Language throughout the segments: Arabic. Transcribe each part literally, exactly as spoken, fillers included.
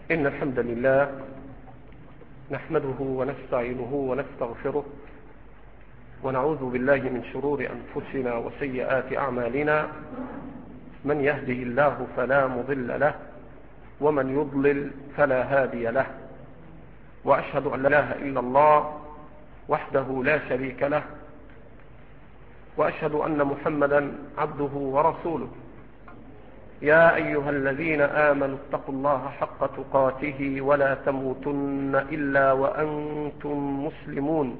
إن الحمد لله نحمده ونستعينه ونستغفره ونعوذ بالله من شرور أنفسنا وسيئات أعمالنا. من يهده الله فلا مضل له ومن يضلل فلا هادي له، وأشهد أن لا إله إلا الله وحده لا شريك له، وأشهد أن محمدا عبده ورسوله. يا أيها الذين آمنوا اتقوا الله حق تقاته ولا تموتن إلا وأنتم مسلمون.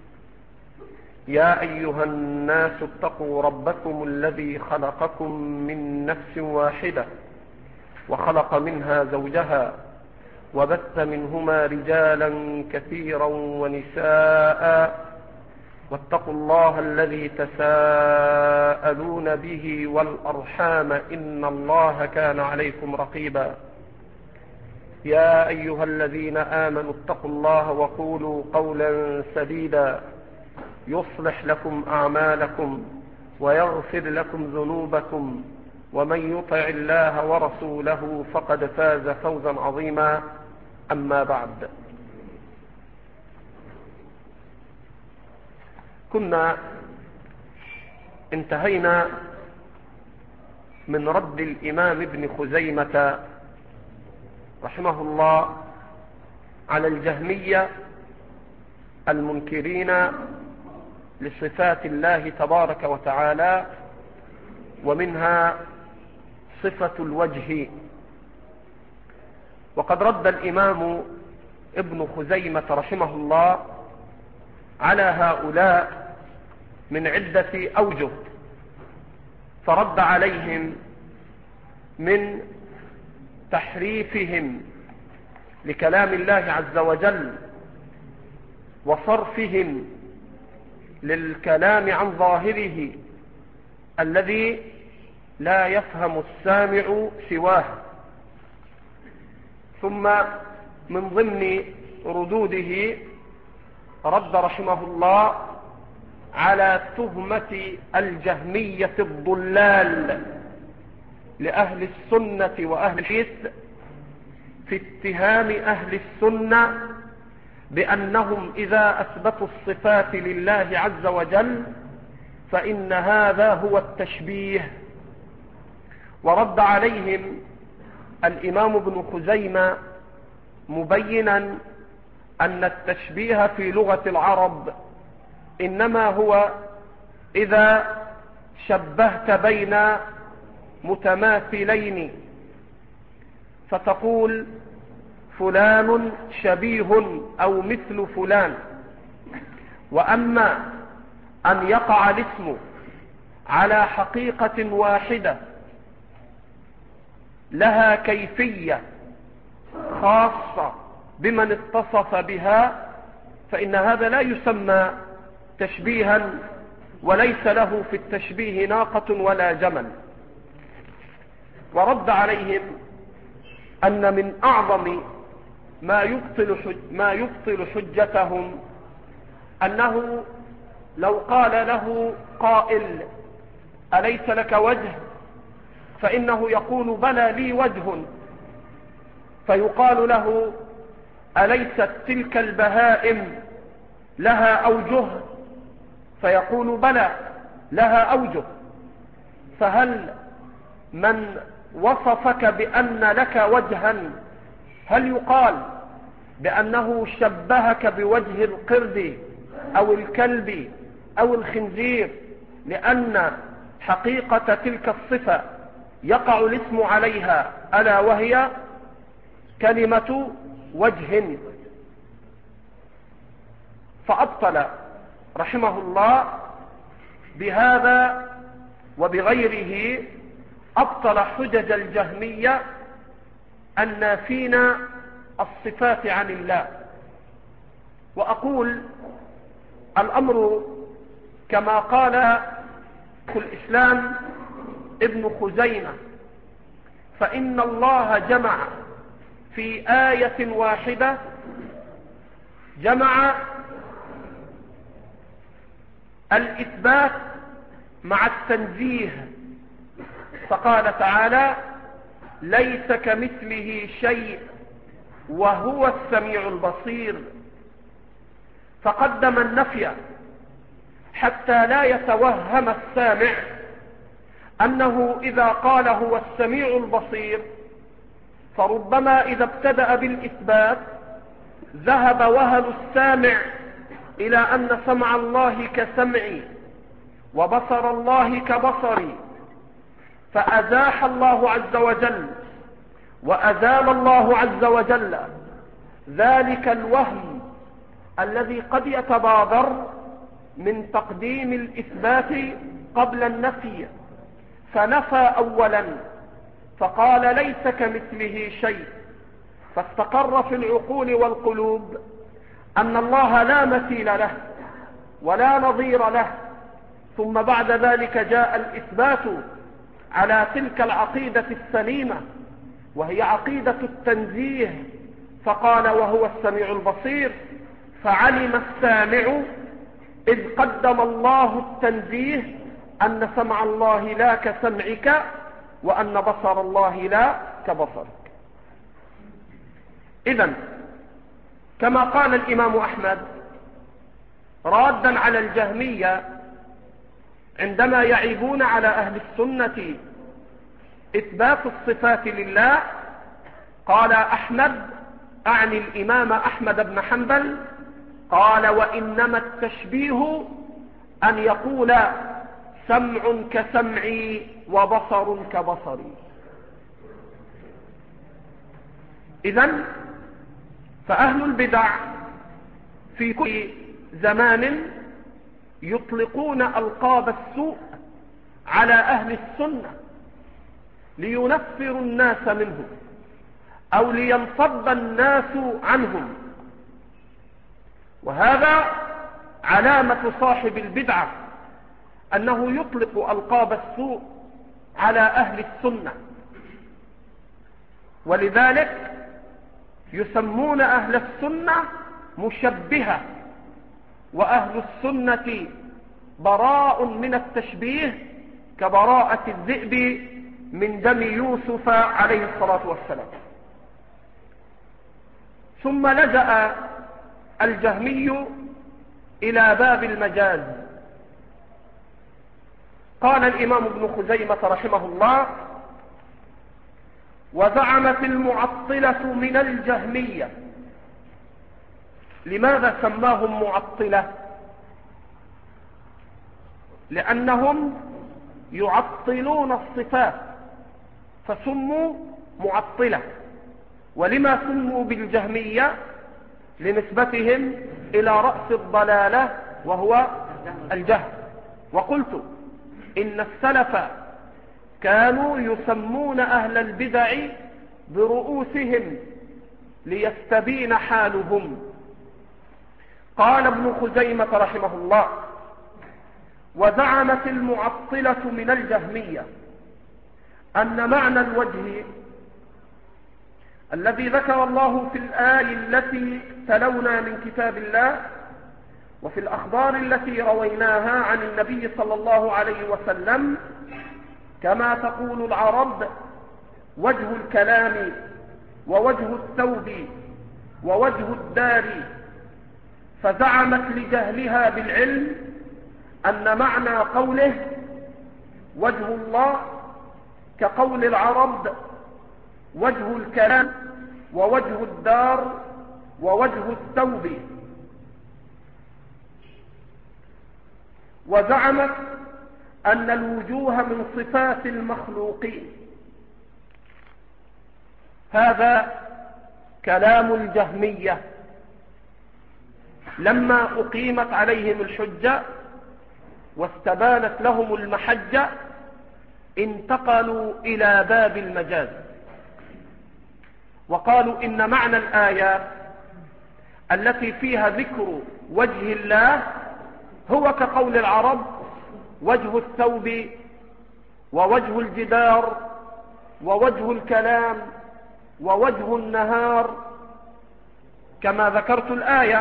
يا أيها الناس اتقوا ربكم الذي خلقكم من نفس واحدة وخلق منها زوجها وبث منهما رجالا كثيرا ونساء، واتقوا الله الذي تساءلون به والأرحام إن الله كان عليكم رقيبا. يا أيها الذين آمنوا اتقوا الله وقولوا قولا سديدا يصلح لكم أعمالكم ويغفر لكم ذنوبكم، ومن يطع الله ورسوله فقد فاز فوزا عظيما. أما بعد، كنا انتهينا من رد الإمام ابن خزيمة رحمه الله على الجهمية المنكرين لصفات الله تبارك وتعالى، ومنها صفة الوجه. وقد رد الإمام ابن خزيمة رحمه الله على هؤلاء من عدة أوجه، فرد عليهم من تحريفهم لكلام الله عز وجل وصرفهم للكلام عن ظاهره الذي لا يفهم السامع سواه. ثم من ضمن ردوده رد رحمه الله على تهمة الجهمية الضلال لأهل السنة وأهل الحديث في اتهام أهل السنة بأنهم إذا أثبتوا الصفات لله عز وجل فإن هذا هو التشبيه. ورد عليهم الإمام ابن خزيمة مبينا أن التشبيه في لغة العرب إنما هو إذا شبهت بين متماثلين فتقول فلان شبيه أو مثل فلان. وأما أن يقع الاسم على حقيقة واحدة لها كيفية خاصة بمن اتصف بها فإن هذا لا يسمى تشبيها، وليس له في التشبيه ناقة ولا جمل. ورد عليهم أن من أعظم ما يبطل, حج ما يبطل حجتهم أنه لو قال له قائل أليس لك وجه، فإنه يقول بلى لي وجه، فيقال له أليست تلك البهائم لها أوجه، فيقول بلى لها أوجه. فهل من وصفك بأن لك وجها هل يقال بأنه شبهك بوجه القرد أو الكلب أو الخنزير لأن حقيقة تلك الصفة يقع الاسم عليها ألا وهي كلمة وجه؟ فأبطل رحمه الله بهذا وبغيره أبطل حجج الجهمية النافين الصفات عن الله. وأقول الأمر كما قال الإسلام ابن خزيمة، فإن الله جمع في آية واحدة جمع الإثبات مع التنزيه، فقال تعالى ليس كمثله شيء وهو السميع البصير، فقدم النفي حتى لا يتوهم السامع أنه إذا قال هو السميع البصير فربما إذا ابتدأ بالإثبات ذهب وهل السامع إلى أن سمع الله كسمعي وبصر الله كبصري، فأزاح الله عز وجل وأزال الله عز وجل ذلك الوهم الذي قد يتبادر من تقديم الإثبات قبل النفي، فنفى أولا فقال ليس كمثله شيء، فاستقر في العقول والقلوب أن الله لا مثيل له ولا نظير له، ثم بعد ذلك جاء الإثبات على تلك العقيدة السليمة وهي عقيدة التنزيه، فقال وهو السميع البصير، فعلم السامع إذ قدم الله التنزيه أن سمع الله لا كسمعك وأن بصر الله لا كبصرك. إذن كما قال الإمام أحمد رادا على الجهمية عندما يعيبون على أهل السنة إثبات الصفات لله، قال أحمد أعني الإمام أحمد بن حنبل، قال وإنما التشبيه أن يقول سمع كسمعي وبصر كبصري. إذن فأهل البدع في كل زمان يطلقون ألقاب السوء على أهل السنة لينفروا الناس منهم أو لينصب الناس عنهم، وهذا علامة صاحب البدعة أنه يطلق ألقاب السوء على أهل السنة، ولذلك يسمون أهل السنة مشبهة، وأهل السنة براء من التشبيه كبراءة الذئب من دم يوسف عليه الصلاة والسلام. ثم لجأ الجهمي إلى باب المجاز. قال الإمام ابن خزيمة رحمه الله وزعمت المعطلة من الجهمية. لماذا سماهم معطلة؟ لأنهم يعطلون الصفات فسموا معطلة. ولما سموا بالجهمية؟ لنسبتهم إلى رأس الضلالة وهو الجهل. وقلت إن السلف كانوا يسمون أهل البدع برؤوسهم ليستبين حالهم. قال ابن خزيمة رحمه الله وزعمت المعطلة من الجهمية أن معنى الوجه الذي ذكر الله في الآية التي تلونا من كتاب الله وفي الأخبار التي رويناها عن النبي صلى الله عليه وسلم، كما تقول العرب وجه الكلام ووجه الثوب ووجه الدار، فزعمت لجهلها بالعلم أن معنى قوله وجه الله كقول العرب وجه الكلام ووجه الدار ووجه الثوب. وزعمت أن الوجوه من صفات المخلوقين. هذا كلام الجهمية لما أقيمت عليهم الحجة واستبانت لهم المحجة انتقلوا إلى باب المجاز وقالوا إن معنى الآيات التي فيها ذكر وجه الله هو كقول العرب وجه الثوب ووجه الجدار ووجه الكلام ووجه النهار، كما ذكرت الآية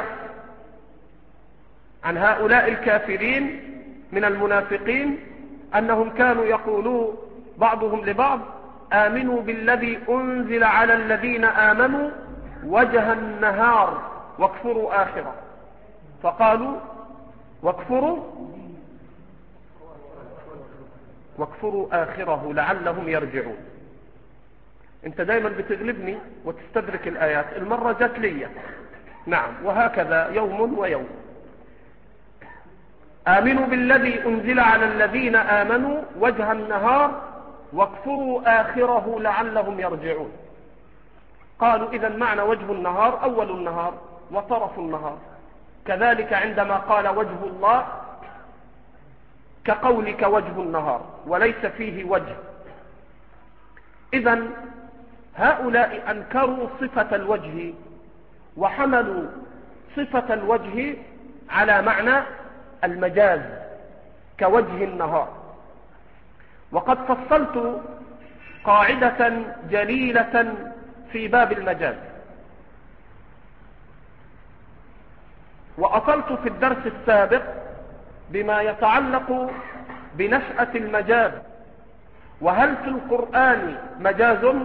عن هؤلاء الكافرين من المنافقين أنهم كانوا يقولون بعضهم لبعض آمنوا بالذي أنزل على الذين آمنوا وجه النهار واكفروا آخره، فقالوا واكفروا واكفروا آخره لعلهم يرجعون. انت دايما بتغلبني وتستدرك الآيات، المرة جت لي. نعم، وهكذا يوم ويوم. آمنوا بالذي أنزل على الذين آمنوا وجه النهار واكفروا آخره لعلهم يرجعون. قالوا إذن معنى وجه النهار أول النهار وطرف النهار، كذلك عندما قال وجه الله كقولك وجه النهار وليس فيه وجه. إذن هؤلاء أنكروا صفة الوجه وحملوا صفة الوجه على معنى المجاز كوجه النهار. وقد فصلت قاعدة جليلة في باب المجاز، وأصلت في الدرس السابق بما يتعلق بنشأة المجاز، وهل في القرآن مجاز،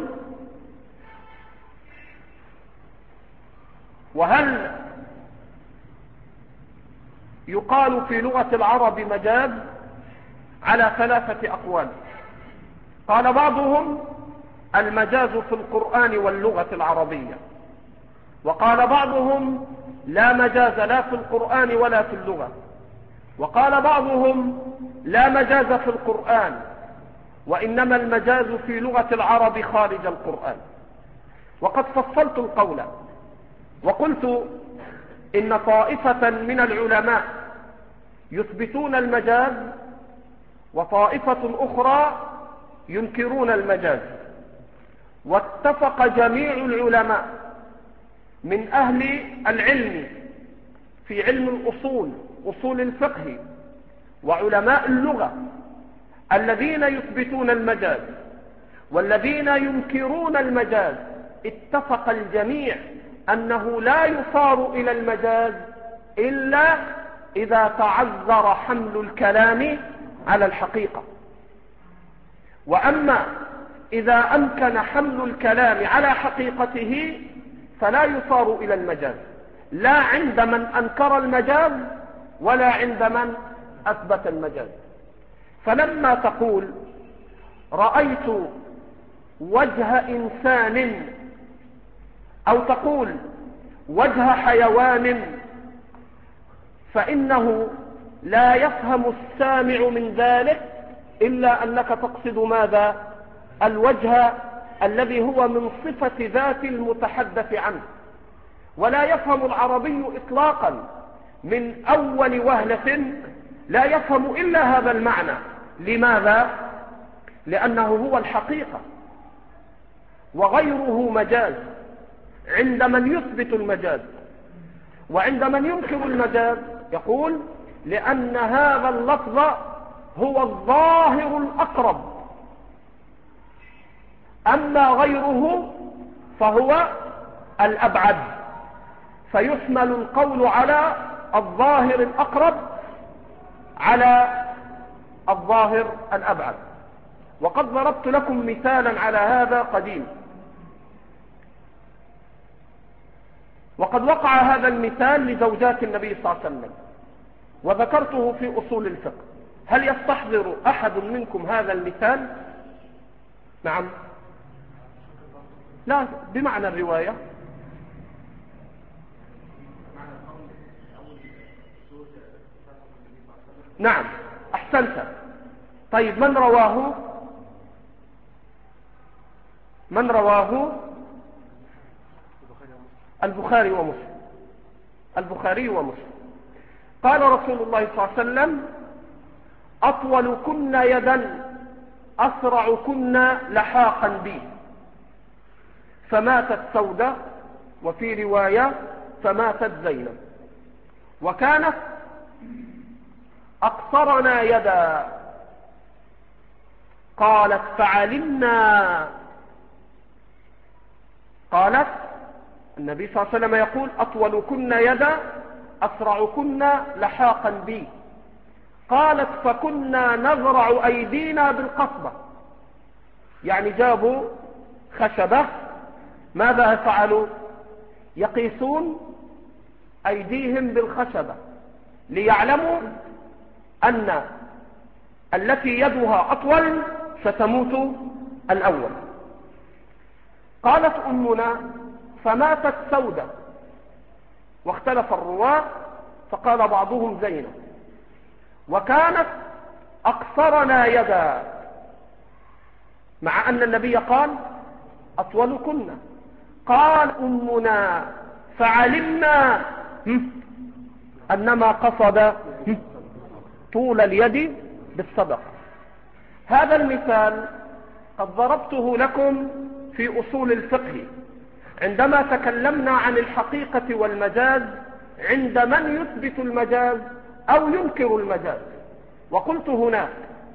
وهل يقال في لغة العرب مجاز، على ثلاثة أقوال. قال بعضهم المجاز في القرآن واللغة العربية، وقال بعضهم لا مجاز لا في القرآن ولا في اللغة، وقال بعضهم لا مجاز في القرآن وإنما المجاز في لغة العرب خارج القرآن. وقد فصلت القول وقلت إن طائفة من العلماء يثبتون المجاز وطائفة أخرى ينكرون المجاز، واتفق جميع العلماء من أهل العلم في علم الأصول أصول الفقه وعلماء اللغة الذين يثبتون المجاز والذين ينكرون المجاز، اتفق الجميع أنه لا يصار إلى المجاز إلا إذا تعذر حمل الكلام على الحقيقة. وأما إذا أمكن حمل الكلام على حقيقته فلا يصار إلى المجاز، لا عند من أنكر المجاز ولا عند من أثبت المجاز. فلما تقول رأيت وجه إنسان أو تقول وجه حيوان، فإنه لا يفهم السامع من ذلك إلا أنك تقصد ماذا؟ الوجه الذي هو من صفة ذات المتحدث عنه، ولا يفهم العربي إطلاقا من أول وهلة، لا يفهم إلا هذا المعنى. لماذا؟ لأنه هو الحقيقة وغيره مجاز عند من يثبت المجاز، وعند من ينكر المجاز يقول لأن هذا اللفظ هو الظاهر الأقرب، أما غيره فهو الأبعد، فيحمل القول على الظاهر الأقرب على الظاهر الأبعد. وقد ضربت لكم مثالا على هذا قديم، وقد وقع هذا المثال لزوجات النبي صلى الله عليه وسلم وذكرته في أصول الفقه. هل يستحضر أحد منكم هذا المثال؟ نعم، لا، بمعنى الرواية. نعم، أحسنت. طيب من رواه؟ من رواه؟ البخاري ومسلم. البخاري ومسلم. قال رسول الله صلى الله عليه وسلم أطول كن يدا أسرع كن لحاقا بي، فماتت سودة، وفي رواية فماتت زينب، وكانت أقصرنا يدا. قالت فعلمنا، قالت النبي صلى الله عليه وسلم يقول أطول كن يدا أسرع كن لحاقا بي. قالت فكنا نزرع أيدينا بالقصبة، يعني جابوا خشبة، ماذا فعلوا؟ يقيسون أيديهم بالخشبة ليعلموا أن التي يدها أطول ستموت الأول. قالت أمنا فماتت سودة، واختلف الرواة، فقال بعضهم زينب، وكانت أقصرنا يدا، مع أن النبي قال أطولكن. قال أمنا فعلمنا أنما قصد طول اليد بالصدقة. هذا المثال قد ضربته لكم في أصول الفقه عندما تكلمنا عن الحقيقة والمجاز عند من يثبت المجاز أو ينكر المجاز. وقلت هناك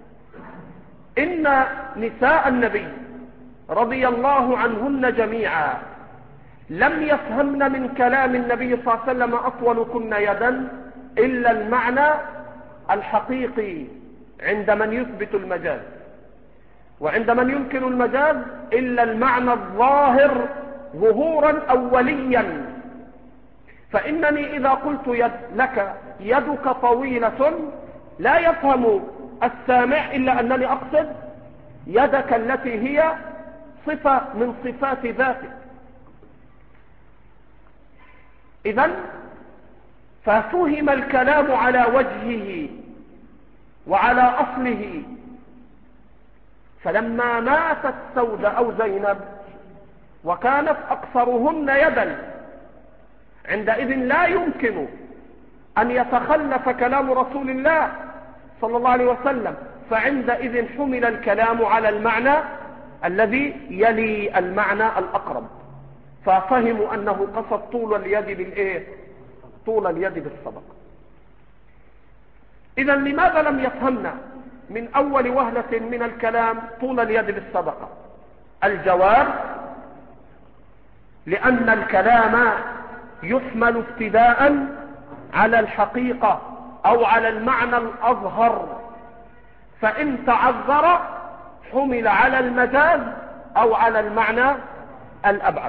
إن نساء النبي رضي الله عنهن جميعا لم يفهمن من كلام النبي صلى الله عليه وسلم أطولكن يدا إلا المعنى الحقيقي عند من يثبت المجاز، وعند من ينكر المجاز إلا المعنى الظاهر ظهورا أوليا. فإنني إذا قلت يد لك يدك طويلة لا يفهم السامع إلا أنني أقصد يدك التي هي صفة من صفات ذاتك. إذن ففهم الكلام على وجهه وعلى أصله. فلما ماتت سودة أو زينب وكانت أقصرهن يدا، عندئذ لا يمكن أن يتخلف كلام رسول الله صلى الله عليه وسلم، فعندئذ حمل الكلام على المعنى الذي يلي المعنى الأقرب، ففهموا أنه قصد طول اليد بالإيه؟ طول اليد بالصدقة. إذا لماذا لم يفهمنا من أول وهلة من الكلام طول اليد بالصدقة؟ الجواب: لأن الكلام يحمل ابتداء على الحقيقة أو على المعنى الأظهر، فإن تعذر حمل على المجاز أو على المعنى الأبعد.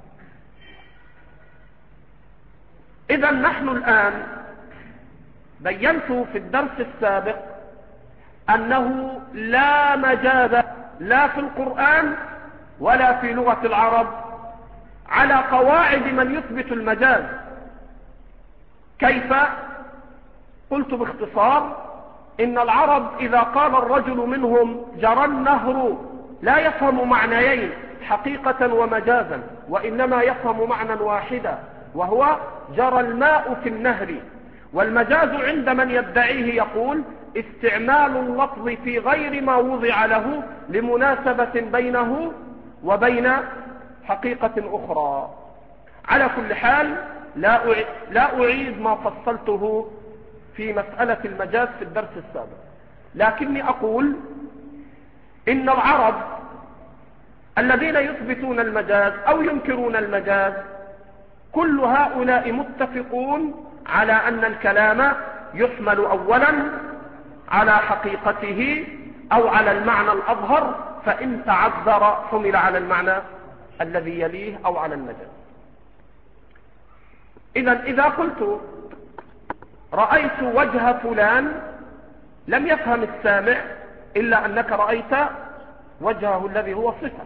إذا نحن الآن بينت في الدرس السابق أنه لا مجاز لا في القرآن ولا في لغة العرب على قواعد من يثبت المجاز. كيف؟ قلت باختصار إن العرب إذا قال الرجل منهم جرى النهر لا يفهم معنيين حقيقة ومجازا، وإنما يفهم معنى واحدا، وهو جرى الماء في النهر. والمجاز عند من يدعيه يقول استعمال اللفظ في غير ما وضع له لمناسبة بينه وبين حقيقة أخرى. على كل حال لا أعيد ما فصلته في مسألة المجاز في الدرس السابق، لكني أقول إن العرب الذين يثبتون المجاز أو ينكرون المجاز كل هؤلاء متفقون على أن الكلام يحمل أولا على حقيقته أو على المعنى الأظهر، فإن تعذر حمل على المعنى الذي يليه أو على المجاز. إذن إذا قلت رأيت وجه فلان لم يفهم السامع إلا أنك رأيت وجهه الذي هو صفة.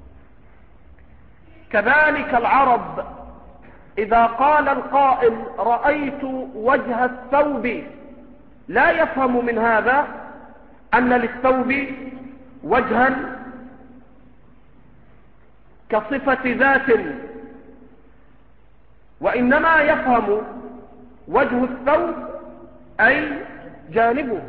كذلك العرب إذا قال القائل رأيت وجه الثوب لا يفهم من هذا أن للثوب وجها كصفة ذات، وإنما يفهم وجه الثوب أي جانبه.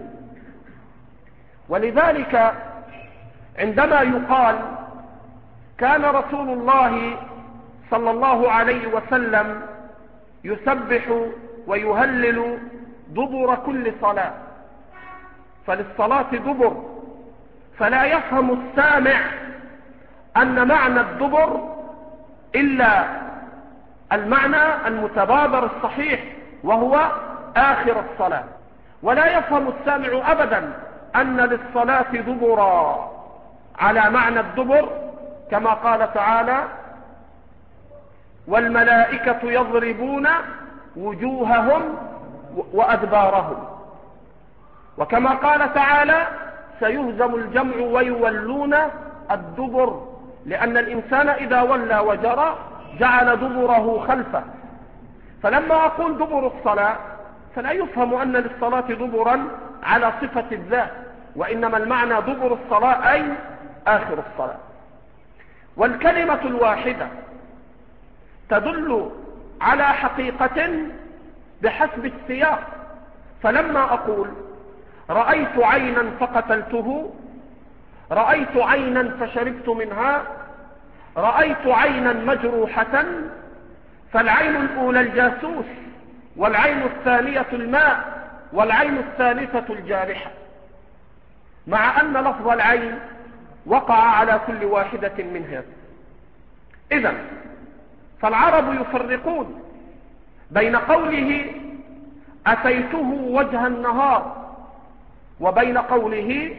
ولذلك عندما يقال كان رسول الله صلى الله عليه وسلم يسبح ويهلل دبر كل صلاة، فللصلاة دبر، فلا يفهم السامع أن معنى الدبر إلا المعنى المتبادر الصحيح وهو آخر الصلاة، ولا يفهم السامع أبدا أن للصلاة دبرا على معنى الدبر، كما قال تعالى والملائكة يضربون وجوههم وأدبارهم. وكما قال تعالى سيهزم الجمع ويولون الدبر، لأن الإنسان إذا ولى وجرى جعل دبره خلفه. فلما أقول دبر الصلاة فلا يفهم أن للصلاة دبرا على صفة الذات، وإنما المعنى دبر الصلاة أي آخر الصلاة. والكلمة الواحدة تدل على حقيقة بحسب السياق. فلما أقول رأيت عينا فقتلته، رأيت عينا فشربت منها، رأيت عينا مجروحة، فالعين الأولى الجاسوس، والعين الثانية الماء، والعين الثالثة الجارحة، مع أن لفظ العين وقع على كل واحدة منها. إذن فالعرب يفرقون بين قوله أتيته وجه النهار وبين قوله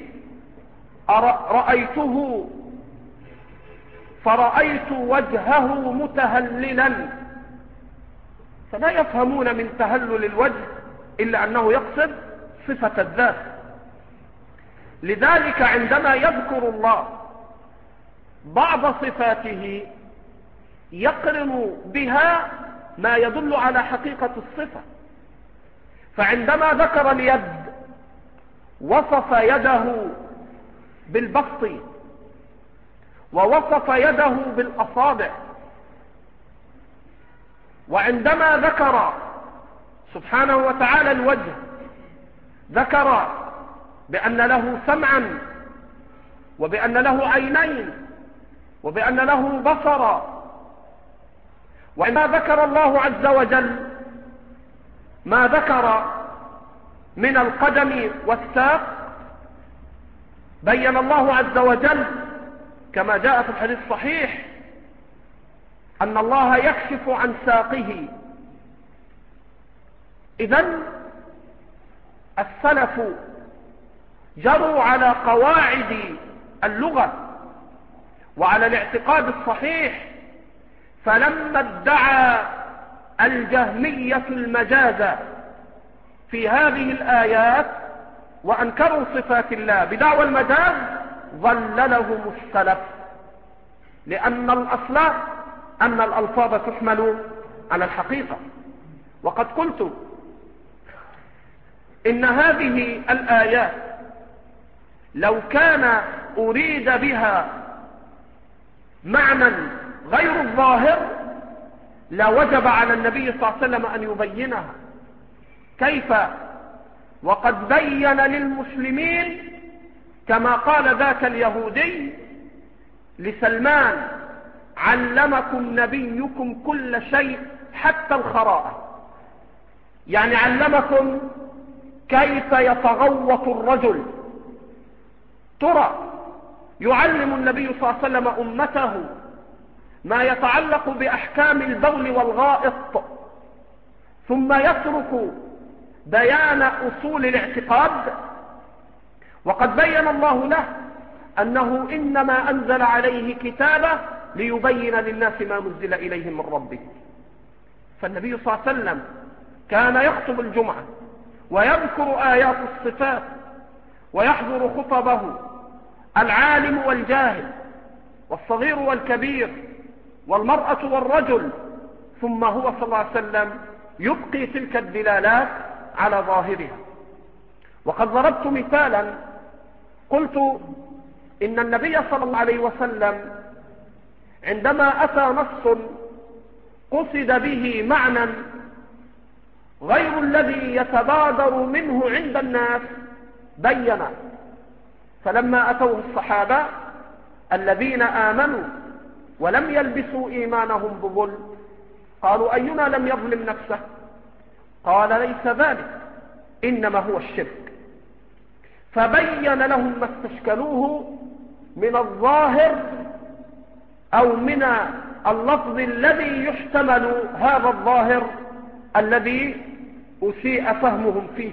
رأيته فرأيت وجهه متهللا، فلا يفهمون من تهلل الوجه إلا أنه يقصد صفة الذات. لذلك عندما يذكر الله بعض صفاته يقرن بها ما يدل على حقيقة الصفة. فعندما ذكر اليد وصف يده بالبسط، ووصف يده بالأصابع. وعندما ذكر سبحانه وتعالى الوجه ذكر بأن له سمعا، وبأن له عينين، وبأن له بصرا. وعندما ذكر الله عز وجل ما ذكر من القدم والساق بين الله عز وجل كما جاء في الحديث الصحيح أن الله يكشف عن ساقه. إذن السلف جروا على قواعد اللغة وعلى الاعتقاد الصحيح، فلما ادعى الجهمية المجاز في هذه الآيات وأنكروا صفات الله بدعوى المجاز ظللهم السلف، لأن الأصل أن الألفاظ تحمل على الحقيقة. وقد قلت إن هذه الآيات لو كان أريد بها معنى غير الظاهر لوجب على النبي صلى الله عليه وسلم أن يبينها. كيف وقد بين للمسلمين كما قال ذاك اليهودي لسلمان علمكم نبيكم كل شيء حتى الخراءة، يعني علمكم كيف يتغوط الرجل. ترى يعلم النبي صلى الله عليه وسلم أمته ما يتعلق بأحكام البول والغائط، ثم يترك بيان أصول الاعتقاد؟ وقد بين الله له أنه إنما أنزل عليه كتابه ليبين للناس ما نزل إليهم من ربه. فالنبي صلى الله عليه وسلم كان يخطب الجمعة ويذكر آيات الصفات ويحضر خطبه العالم والجاهل والصغير والكبير والمرأة والرجل، ثم هو صلى الله عليه وسلم يبقي تلك الدلالات على ظاهرها. وقد ضربت مثالا قلت إن النبي صلى الله عليه وسلم عندما أتى نص قصد به معنى غير الذي يتبادر منه عند الناس بين. فلما أتوه الصحابة الذين آمنوا ولم يلبسوا إيمانهم بظلم قالوا أينا لم يظلم نفسه؟ قال ليس ذلك، إنما هو الشرك. فبين لهم ما استشكلوه من الظاهر أو من اللفظ الذي يحتمل هذا الظاهر الذي أسيء فهمهم فيه.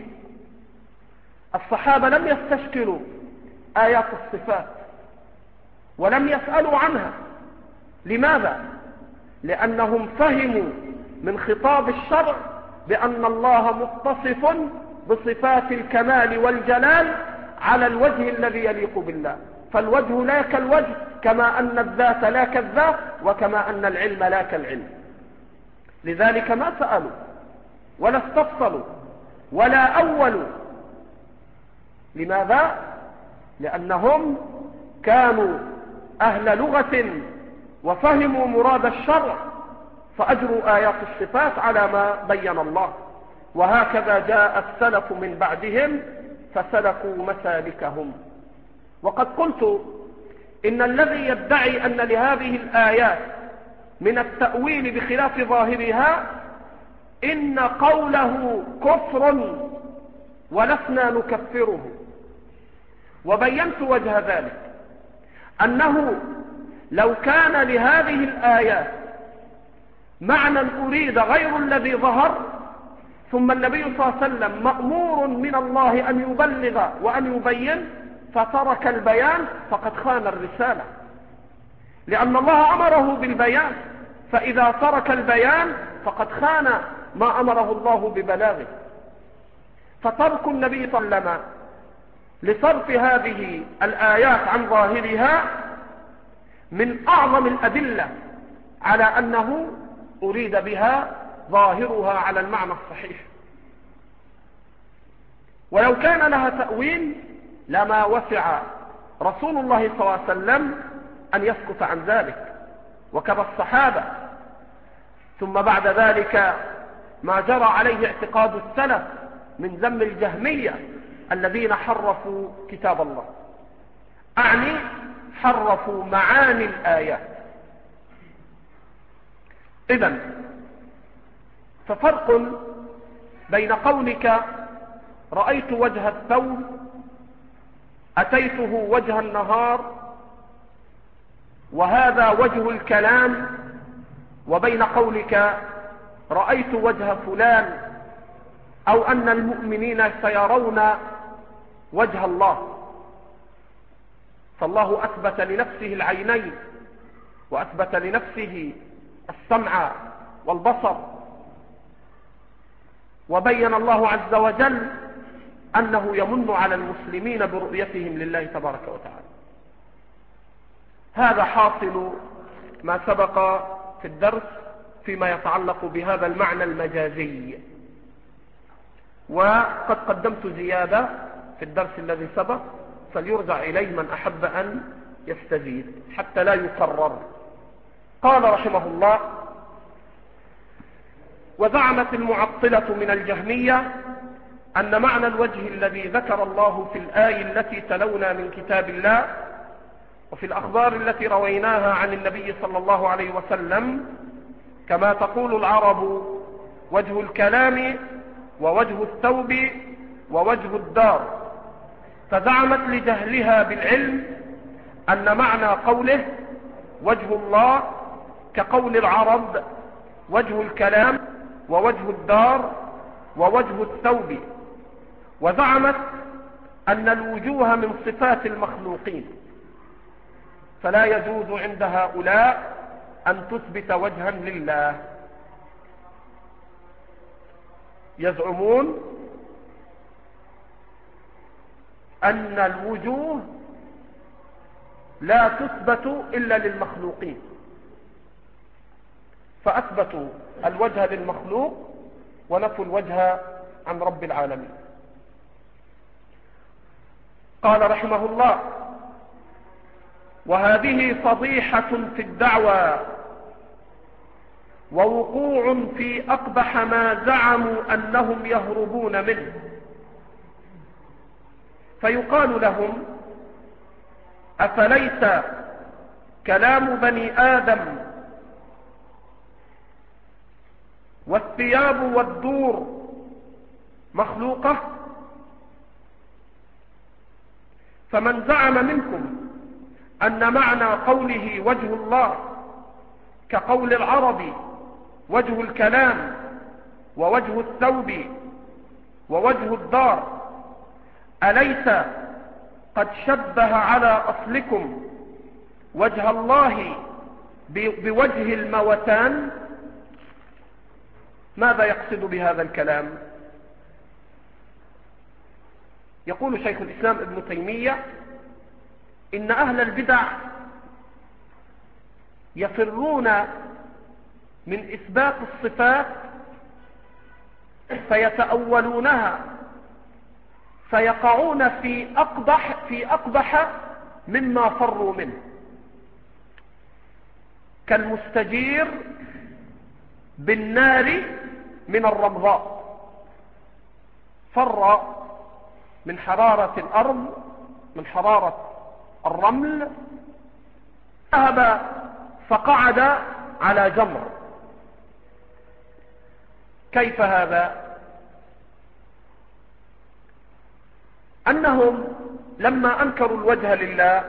الصحابة لم يستشكلوا آيات الصفات ولم يسألوا عنها. لماذا؟ لأنهم فهموا من خطاب الشرع بأن الله متصف بصفات الكمال والجلال على الوجه الذي يليق بالله، فالوجه لا كالوجه، كما أن الذات لا كالذات، وكما أن العلم لا كالعلم. لذلك ما سألوا ولا استفصلوا ولا أولوا. لماذا؟ لأنهم كانوا أهل لغة وفهموا مراد الشرع، فأجروا آيات الصفات على ما بين الله. وهكذا جاء السلف من بعدهم فسلكوا مسالكهم. وقد قلت إن الذي يدعي أن لهذه الآيات من التأويل بخلاف ظاهرها إن قوله كفر ولسنا نكفره. وبينت وجه ذلك، أنه لو كان لهذه الآيات معنى أريد غير الذي ظهر، ثم النبي صلى الله عليه وسلم مأمور من الله أن يبلغ وأن يبين فترك البيان، فقد خان الرسالة، لأن الله أمره بالبيان، فإذا ترك البيان فقد خان ما أمره الله ببلاغه. فترك النبي صلى الله عليه وسلم لصرف هذه الآيات عن ظاهرها من أعظم الأدلة على أنه أريد بها ظاهرها على المعنى الصحيح. ولو كان لها تأويل لما وسع رسول الله صلى الله عليه وسلم أن يسكت عن ذلك، وكذا الصحابة. ثم بعد ذلك ما جرى عليه اعتقاد السلف من ذم الجهمية الذين حرفوا كتاب الله، أعني حرفوا معاني الآيات. إذن ففرق بين قولك رأيت وجه الثوب أتيته وجه النهار وهذا وجه الكلام، وبين قولك رأيت وجه فلان، أو أن المؤمنين سيرون وجه الله. فالله أثبت لنفسه العينين وأثبت لنفسه السمع والبصر، وبين الله عز وجل أنه يمن على المسلمين برؤيتهم لله تبارك وتعالى. هذا حاصل ما سبق في الدرس فيما يتعلق بهذا المعنى المجازي. وقد قدمت زيادة في الدرس الذي سبق، فليرجع إليه من أحب أن يستزيد حتى لا يكرر. قال رحمه الله: وزعمت المعطلة من الجهمية أن معنى الوجه الذي ذكر الله في الآية التي تلونا من كتاب الله وفي الأخبار التي رويناها عن النبي صلى الله عليه وسلم، كما تقول العرب وجه الكلام ووجه الثوب ووجه الدار. فزعمت لجهلها بالعلم أن معنى قوله وجه الله كقول العرب وجه الكلام ووجه الدار ووجه الثوب. وزعمت أن الوجوه من صفات المخلوقين، فلا يجوز عند هؤلاء أن تثبت وجها لله. يزعمون أن الوجوه لا تثبت إلا للمخلوقين، فأثبتوا الوجه للمخلوق ونفوا الوجه عن رب العالمين. قال رحمه الله: وهذه فضيحة في الدعوى ووقوع في أقبح ما زعموا أنهم يهربون منه. فيقال لهم: أفليس كلام بني آدم والثياب والدور مخلوقة؟ فمن زعم منكم أن معنى قوله وجه الله كقول العرب وجه الكلام ووجه الثوب ووجه الدار، أليس قد شبه على أصلكم وجه الله بوجه الموتان. ماذا يقصد بهذا الكلام؟ يقول شيخ الإسلام ابن تيمية إن أهل البدع يفرون من إثبات الصفات فيتأولونها فيقعون في أقبح, في أقبح مما فروا منه، كالمستجير بالنار من الرمضاء، فر من حرارة الأرض، من حرارة الرمل، ذهب فقعد على جمر. كيف هذا؟ أنهم لما أنكروا الوجه لله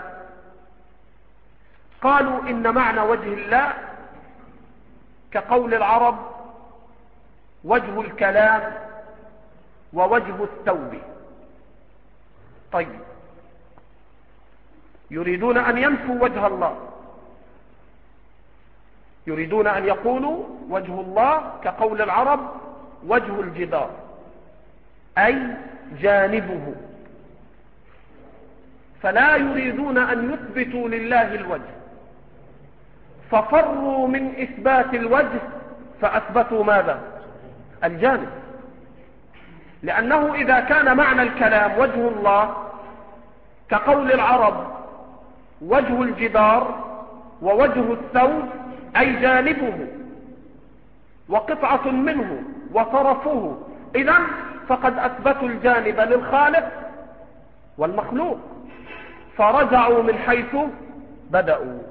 قالوا إن معنى وجه الله كقول العرب وجه الكلام ووجه الثوب. طيب، يريدون أن ينفوا وجه الله، يريدون أن يقولوا وجه الله كقول العرب وجه الجدار، أي جانبه، فلا يريدون أن يثبتوا لله الوجه، ففروا من إثبات الوجه فأثبتوا ماذا؟ الجانب. لأنه إذا كان معنى الكلام وجه الله كقول العرب وجه الجدار ووجه الثوب أي جانبه وقطعة منه وطرفه، إذن فقد أثبتوا الجانب للخالق والمخلوق، فرجعوا من حيث بدأوا.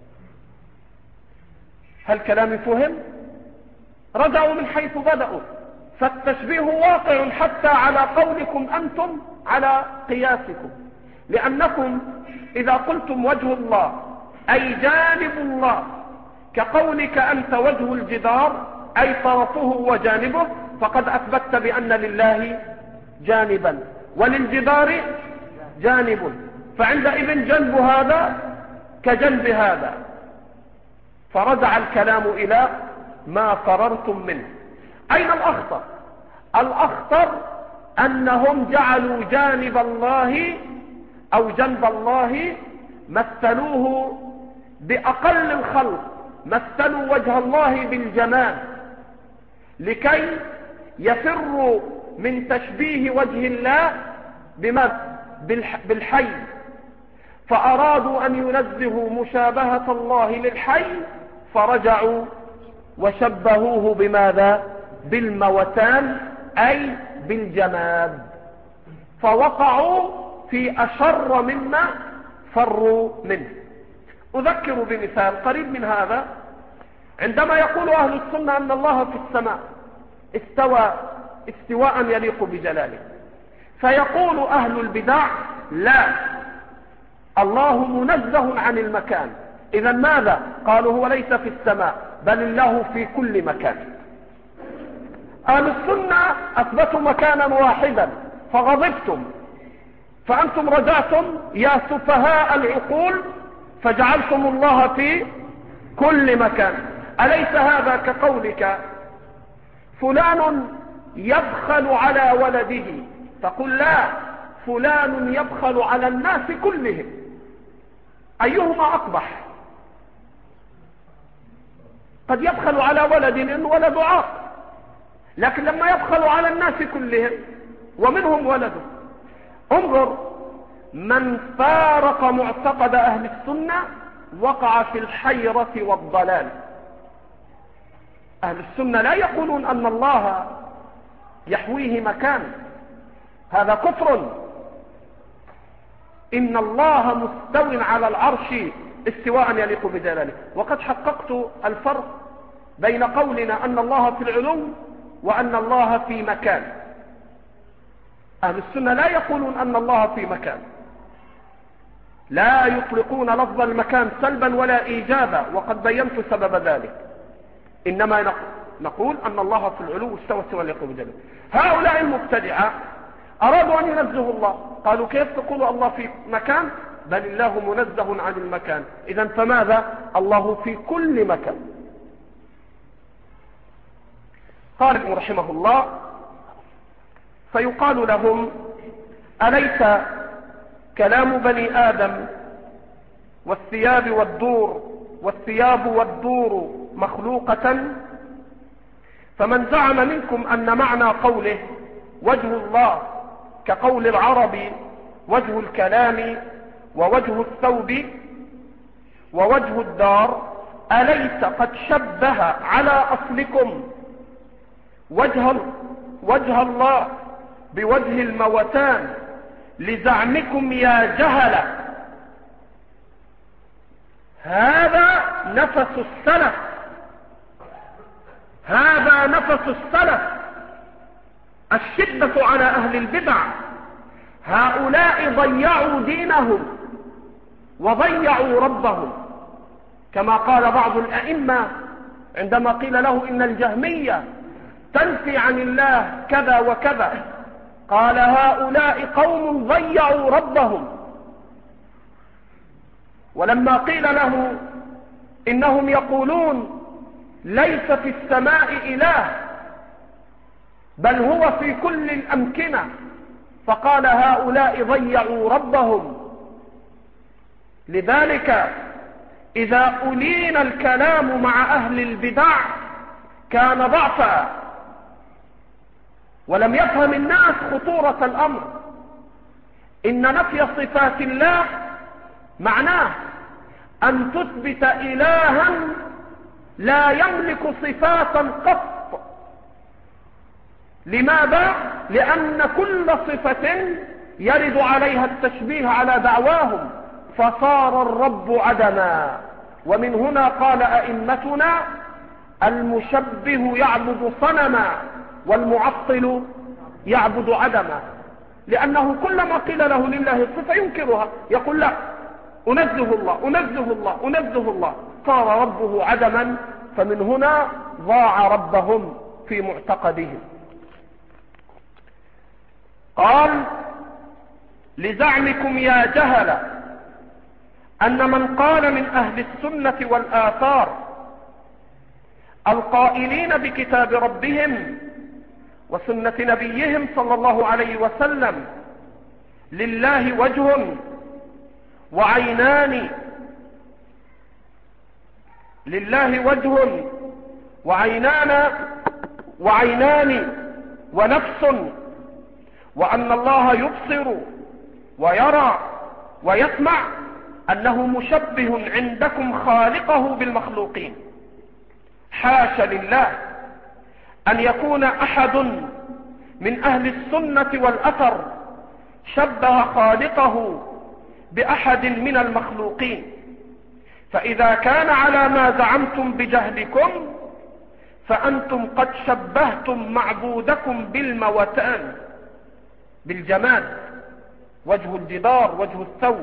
هل كلامي فهم؟ رجعوا من حيث بدأوا، فالتشبيه واقع حتى على قولكم أنتم على قياسكم، لأنكم إذا قلتم وجه الله أي جانب الله كقولك أنت وجه الجدار أي طرفه وجانبه، فقد أثبتت بأن لله جانبا وللجدار جانب، فعندئذ جنب هذا كجنب هذا، فرجع الكلام إلى ما فررتم منه. أين الأخطر؟ الأخطر أنهم جعلوا جانب الله أو جنب الله مثلوه بأقل الخلق، مثلوا وجه الله بالجمال لكي يفروا من تشبيه وجه الله بما بالحي، فأرادوا أن ينزهوا مشابهة الله للحي فرجعوا وشبهوه بماذا؟ بالموتان أي بالجماد، فوقعوا في أشر مما فروا منه. أذكر بمثال قريب من هذا، عندما يقول أهل السنة أن الله في السماء استوى استواء يليق بجلاله، فيقول أهل البدع لا، الله منزه عن المكان. إذا ماذا؟ قالوا هو ليس في السماء بل الله في كل مكان. أهل السنة أثبتوا مكانا واحدا فغضبتم، فأنتم رجعتم يا سفهاء العقول فجعلتم الله في كل مكان. أليس هذا كقولك فلان يبخل على ولده، تقول لا، فلان يبخل على الناس كلهم، أيهما أقبح؟ قد يبخل على ولد لأنه ولد عاق، لكن لما يبخل على الناس كلهم ومنهم ولده. انظر، من فارق معتقد أهل السنة وقع في الحيرة والضلال. أهل السنة لا يقولون أن الله يحويه مكان، هذا كفر. إن الله مستو على العرش استواء يليق بجلاله. وقد حققت الفرق بين قولنا أن الله في العلو وأن الله في مكان. أهل السنة لا يقولون أن الله في مكان، لا يطلقون لفظ المكان سلبا ولا إيجابا، وقد بينت سبب ذلك. إنما نقول أن الله في العلو استوى استواء يليق بجلاله. هؤلاء المبتدعة أرادوا أن ينزهوا الله، قالوا كيف تقول الله في مكان؟ بل الله منزه عن المكان. إذن فماذا؟ الله في كل مكان. قال رحمه الله: فيقال لهم: أليس كلام بني آدم والثياب والدور والثياب والدور مخلوقة؟ فمن زعم منكم أن معنى قوله وجه الله كقول العرب وجه الكلام ووجه الثوب ووجه الدار، أليس قد شبه على أصلكم وجه, وجه الله بوجه الموتان لزعمكم يا جهل؟ هذا نفس السلف، هذا نفس السلف، الشدة على أهل البدع. هؤلاء ضيعوا دينهم وضيعوا ربهم، كما قال بعض الأئمة عندما قيل له إن الجهمية تنفي عن الله كذا وكذا، قال: هؤلاء قوم ضيعوا ربهم. ولما قيل له إنهم يقولون ليس في السماء إله بل هو في كل الأمكنة، فقال: هؤلاء ضيعوا ربهم. لذلك إذا ألين الكلام مع أهل البدع كان ضعفا، ولم يفهم الناس خطورة الأمر. إن نفي صفات الله معناه أن تثبت إلها لا يملك صفاتا قط. لماذا؟ لأن كل صفة يرد عليها التشبيه على دعواهم، فصار الرب عدما. ومن هنا قال أئمتنا: المشبه يعبد صنما والمعطل يعبد عدما. لأنه كلما قيل له لله الصفة ينكرها، يقول: لا، أنزه الله أنزه الله أنزه الله، صار ربه عدما. فمن هنا ضاع ربهم في معتقدهم. قال: لزعمكم يا جهل أن من قال من أهل السنة والآثار القائلين بكتاب ربهم وسنة نبيهم صلى الله عليه وسلم لله وجه وعينان لله وجه وعينان وعينان ونفس، وأن الله يبصر ويرى ويسمع، أنه مشبه عندكم خالقه بالمخلوقين. حاشا لله أن يكون أحد من أهل السنة والأثر شبه خالقه بأحد من المخلوقين. فإذا كان على ما زعمتم بجهلكم فأنتم قد شبهتم معبودكم بالموتان، بالجماد، وجه الجدار، وجه الثوب.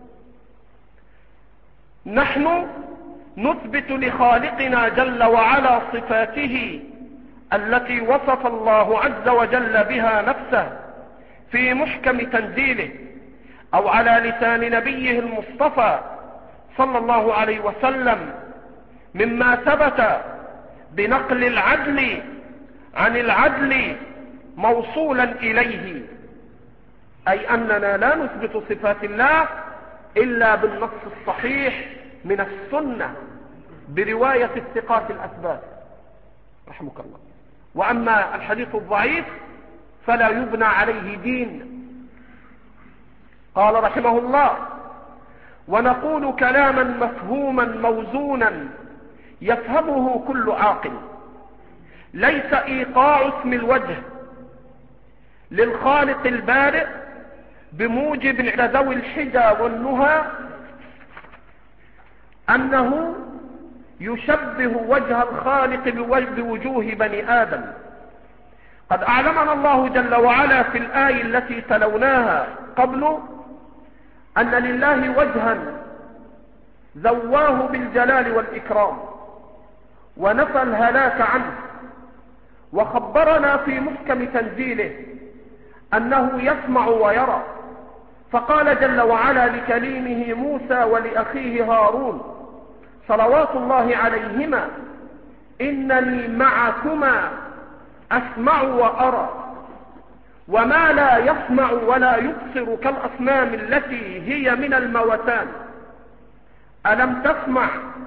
نحن نثبت لخالقنا جل وعلا صفاته التي وصف الله عز وجل بها نفسه في محكم تنزيله أو على لسان نبيه المصطفى صلى الله عليه وسلم، مما ثبت بنقل العدل عن العدل موصولا إليه، أي أننا لا نثبت صفات الله إلا بالنص الصحيح من السنة برواية الثقات الأثبات رحمك الله. وأما الحديث الضعيف فلا يبنى عليه دين. قال رحمه الله: ونقول كلاما مفهوما موزونا يفهمه كل عاقل، ليس إيقاع اسم الوجه للخالق البارئ بموجب عند ذوي الحجى والنهى أنه يشبه وجه الخالق بوجوه بني آدم. قد أعلمنا الله جل وعلا في الآية التي تلوناها قبل أن لله وجها زواه بالجلال والإكرام ونفى الهلاك عنه، وخبرنا في محكم تنزيله أنه يسمع ويرى، فقال جل وعلا لكليمه موسى ولأخيه هارون صلوات الله عليهما: إنني معكما أسمع وأرى وما لا يسمع ولا يبصر كالأصنام التي هي من الموتان. ألم تسمع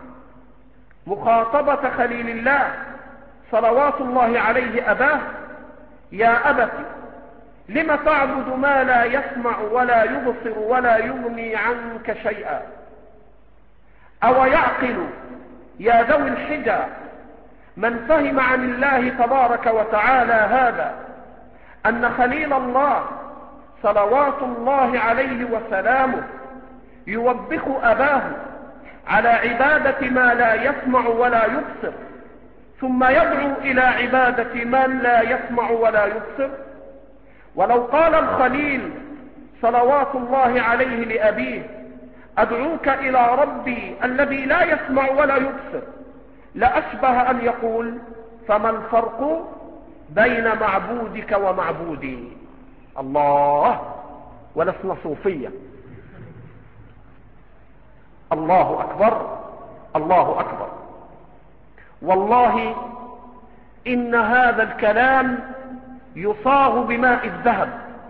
مخاطبة خليل الله صلوات الله عليه أباه: يا أبت لم تعبد ما لا يسمع ولا يبصر ولا يغني عنك شيئا؟ أو يعقل يا ذوي الحجى من فهم عن الله تبارك وتعالى هذا أن خليل الله صلوات الله عليه وسلامه يوبخ أباه على عبادة ما لا يسمع ولا يبصر، ثم يدعو إلى عبادة من لا يسمع ولا يبصر؟ ولو قال الخليل صلوات الله عليه لأبيه: أدعوك إلى ربي الذي لا يسمع ولا يبصر، لأشبه أن يقول: فما الفرق بين معبودك ومعبودي؟ الله، ولسنا صوفية. الله أكبر، الله أكبر. والله إن هذا الكلام يصاغ بماء الذهب.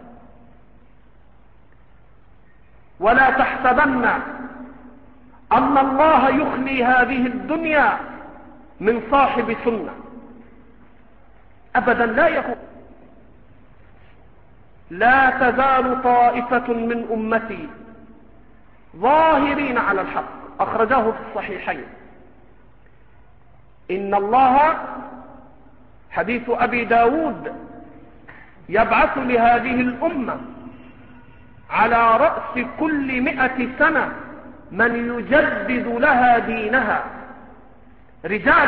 ولا تحسبن أن الله يخلي هذه الدنيا من صاحب سنة، أبدا لا يكون. لا تزال طائفة من أمتي ظاهرين على الحق، أخرجه في الصحيحين. إن الله، حديث أبي داود، يبعث لهذه الأمة على رأس كل مئة سنة من يجدد لها دينها، رجال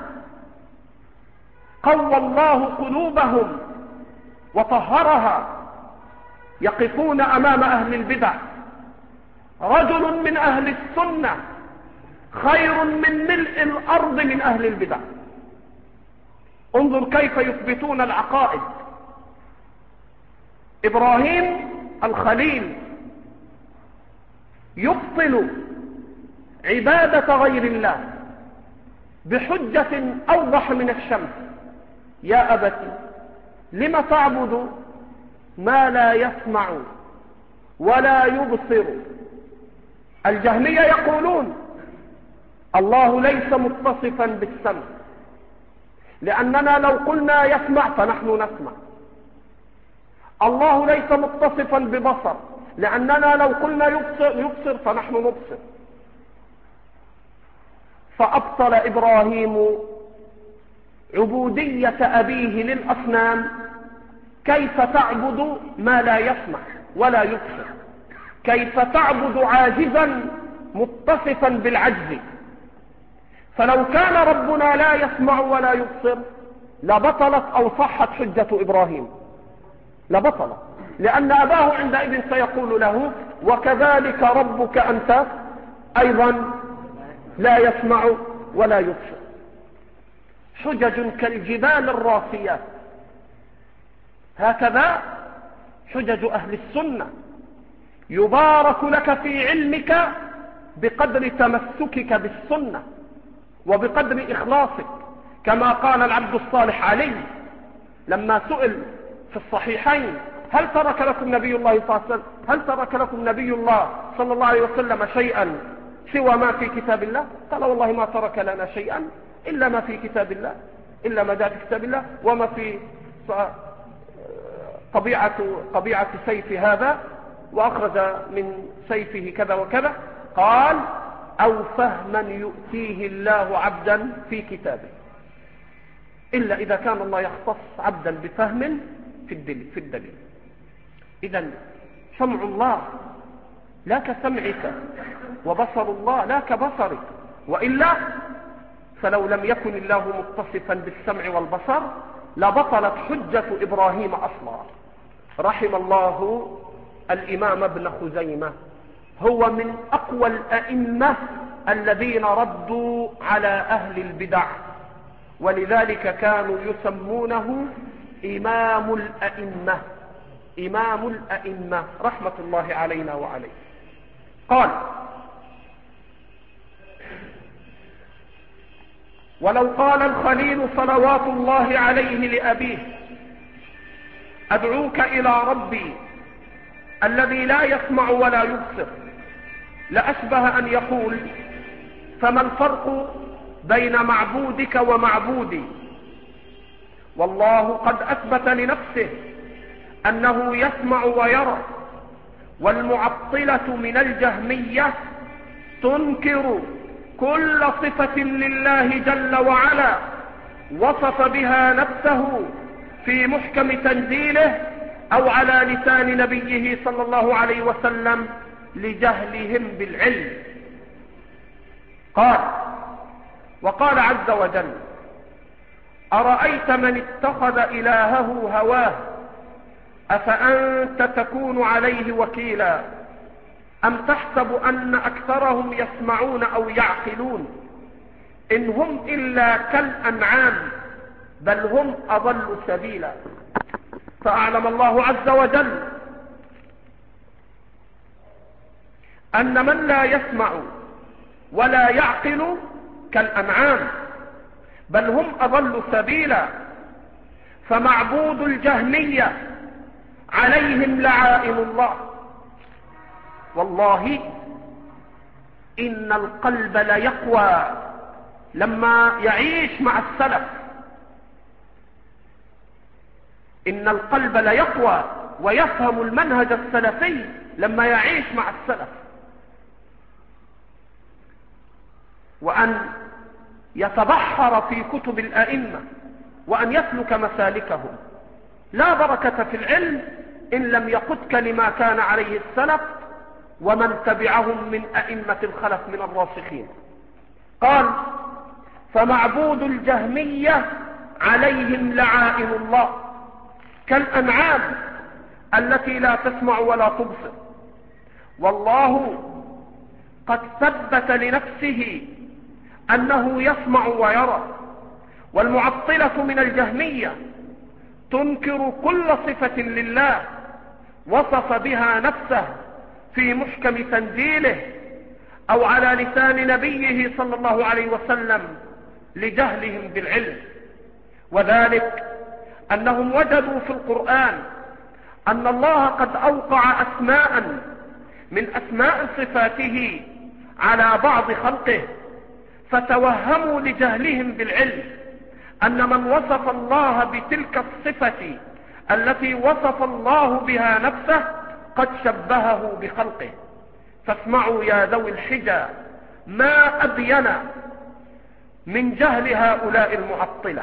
قوى الله قلوبهم وطهرها، يقفون أمام أهل البدع. رجل من أهل السنة خير من ملء الأرض من أهل البدع. انظر كيف يثبتون العقائد. إبراهيم الخليل يبطل عبادة غير الله بحجة أوضح من الشمس: يا أبت لم تعبد ما لا يسمع ولا يبصر؟ الجهمية يقولون الله ليس متصفا بالسمع، لأننا لو قلنا يسمع فنحن نسمع. الله ليس متصفا ببصر، لأننا لو قلنا يبصر, يبصر فنحن نبصر. فأبطل إبراهيم عبودية أبيه للأصنام. كيف تعبد ما لا يسمع ولا يبصر؟ كيف تعبد عاجزا متصفا بالعجز؟ فلو كان ربنا لا يسمع ولا يبصر لبطلت أو صحت حجة إبراهيم، لبطلت، لأن أباه عندئذ سيقول له: وكذلك ربك أنت أيضا لا يسمع ولا يبصر. حجج كالجبال الراسيات. هكذا حجج أهل السنة. يبارك لك في علمك بقدر تمسكك بالسنة وبقدر إخلاصك، كما قال العبد الصالح علي لما سئل في الصحيحين: هل ترك لكم نبي الله صلى الله عليه وسلم هل ترك لكم نبي الله صلى الله عليه وسلم شيئا سوى ما في كتاب الله؟ قال: والله ما ترك لنا شيئا إلا ما في كتاب الله، إلا ما جاء في كتاب الله وما في طبيعة, طبيعة سيف هذا، وأخرج من سيفه كذا وكذا. قال: أو فهما يؤتيه الله عبدا في كتابه، إلا إذا كان الله يختص عبدا بفهم في الدليل, في الدليل. إذن سمع الله لا كسمعك، وبصر الله لا كبصرك، وإلا فلو لم يكن الله متصفا بالسمع والبصر لبطلت حجة إبراهيم أصلا. رحم الله الإمام ابن خزيمة، هو من أقوى الأئمة الذين ردوا على أهل البدع، ولذلك كانوا يسمونه إمام الأئمة. إمام الأئمة رحمة الله علينا وعليه، قال: ولو قال الخليل صلوات الله عليه لأبيه: أدعوك إلى ربي الذي لا يسمع ولا يبصر، لأشبه أن يقول: فما الفرق بين معبودك ومعبودي؟ والله قد أثبت لنفسه أنه يسمع ويرى، والمعطلة من الجهمية تنكر كل صفة لله جل وعلا وصف بها نفسه في محكم تنزيله أو على لسان نبيه صلى الله عليه وسلم لجهلهم بالعلم. قال: وقال عز وجل: أرأيت من اتخذ إلهه هواه أفأنت تكون عليه وكيلا أم تحسب أن أكثرهم يسمعون أو يعقلون إن هم إلا كالأنعام بل هم أضل سبيلا. فأعلم الله عز وجل أن من لا يسمع ولا يعقل كالأنعام بل هم أضل سبيلا. فمعبود الجهمية عليهم لعائن الله. والله إن القلب ليقوى لما يعيش مع السلف، إن القلب ليقوى ويفهم المنهج السلفي لما يعيش مع السلف، وأن يتبحر في كتب الأئمة وأن يسلك مسالكهم. لا بركة في العلم إن لم يقدك لما كان عليه السلف ومن تبعهم من أئمة الخلف من الراسخين. قال: فمعبود الجهمية عليهم لعائن الله كالأنعام التي لا تسمع ولا تبصر. والله قد ثبت لنفسه أنه يسمع ويرى، والمعطلة من الجهمية تنكر كل صفة لله وصف بها نفسه في محكم تنزيله أو على لسان نبيه صلى الله عليه وسلم لجهلهم بالعلم. وذلك أنهم وجدوا في القرآن أن الله قد أوقع أسماء من أسماء صفاته على بعض خلقه، فتوهموا لجهلهم بالعلم أن من وصف الله بتلك الصفة التي وصف الله بها نفسه قد شبهه بخلقه. فاسمعوا يا ذوي الحجى ما أبين من جهل هؤلاء المعطلة،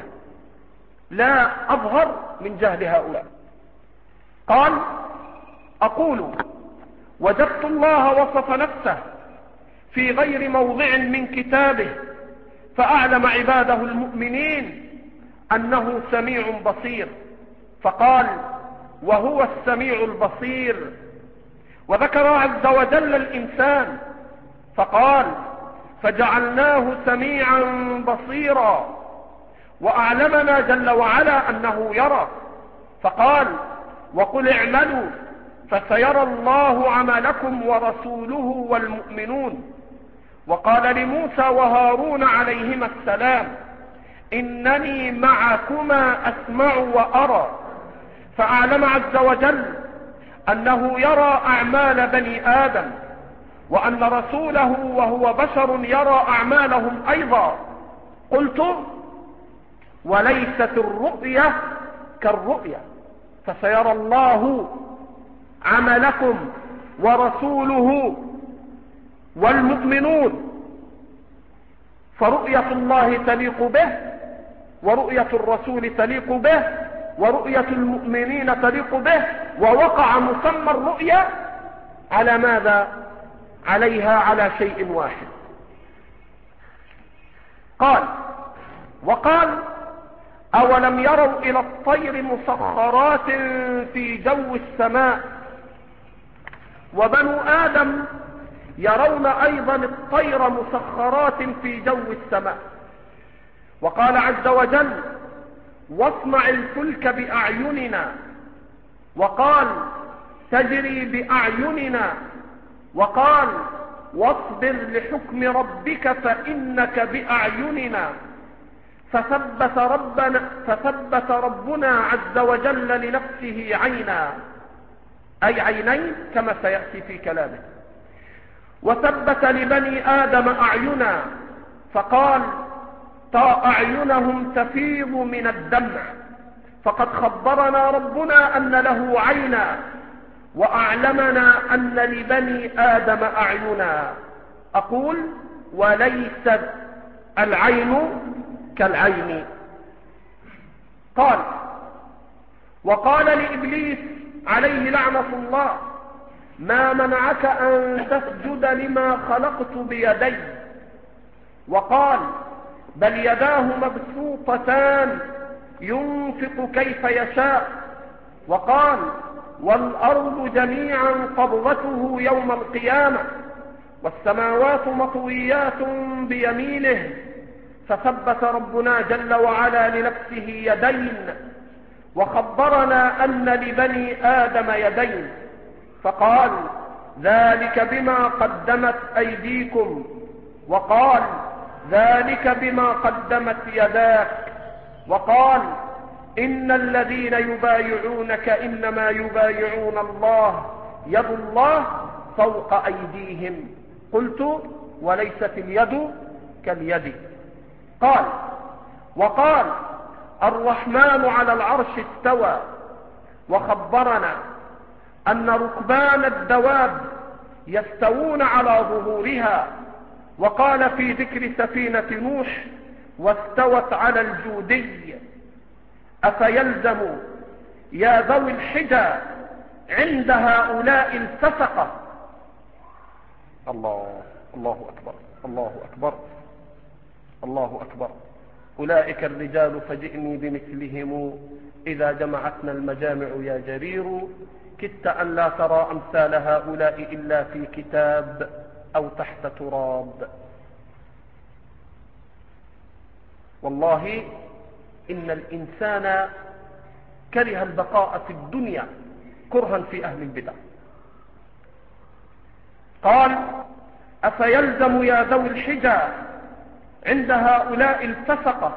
لا أظهر من جهل هؤلاء. قال: أقول وجدت الله وصف نفسه في غير موضع من كتابه فأعلم عباده المؤمنين أنه سميع بصير، فقال: وهو السميع البصير. وذكر عز وجل الإنسان فقال: فجعلناه سميعا بصيرا. وأعلمنا جل وعلا أنه يرى فقال: وقل اعملوا فسيرى الله عملكم ورسوله والمؤمنون. وقال لموسى وهارون عليهما السلام: إنني معكما أسمع وأرى. فأعلم عز وجل أنه يرى أعمال بني آدم، وأن رسوله وهو بشر يرى أعمالهم أيضا. قلت: وليست الرؤية كالرؤية، فسيرى الله عملكم ورسوله والمؤمنون. فرؤية الله تليق به، ورؤية الرسول تليق به، ورؤية المؤمنين تليق به، ووقع مسمى الرؤية على ماذا؟ عليها على شيء واحد. قال: وقال: أولم يروا إلى الطير مسخرات في جو السماء. وبنو آدم يرون أيضا الطير مسخرات في جو السماء. وقال عز وجل: واصنع الفلك بأعيننا وقال تجري بأعيننا، وقال واصبر لحكم ربك فإنك بأعيننا. فثبت ربنا, فثبت ربنا عز وجل لنفسه عينا، أي عينين كما سيأتي في كلامه. وثبت لبني آدم أعينا، فقال أعينهم تفيض من الدمع. فقد خبرنا ربنا أن له عينا، وأعلمنا أن لبني آدم أعينا. أقول وليس العين كالعين. قال وقال لإبليس عليه لعنة الله ما منعك أن تسجد لما خلقت بيدي؟ وقال بل يداه مبسوطتان ينفق كيف يشاء. وقال والأرض جميعا قبضته يوم القيامة والسماوات مطويات بيمينه. فثبت ربنا جل وعلا لنفسه يدين، وخبرنا أن لبني آدم يدين، فقال ذلك بما قدمت أيديكم، وقال ذلك بما قدمت يداك، وقال إن الذين يبايعونك إنما يبايعون الله يد الله فوق أيديهم. قلت وليست اليد كاليد. قال وقال الرحمن على العرش استوى، وخبرنا أن ركبان الدواب يستوون على ظهورها. وقال في ذكر سفينة نوح واستوت على الجودي. أفيلزم يا ذوي الحجى عند هؤلاء الفسقة. الله الله أكبر الله أكبر الله أكبر. أولئك الرجال فجئني بمثلهم إذا جمعتنا المجامع يا جرير. كدت أن لا ترى أمثال هؤلاء إلا في كتاب أو تحت تراب. والله إن الإنسان كره البقاء في الدنيا كرها في أهل البدع. قال أفيلزم يا ذوي الحجى عند هؤلاء الفسقة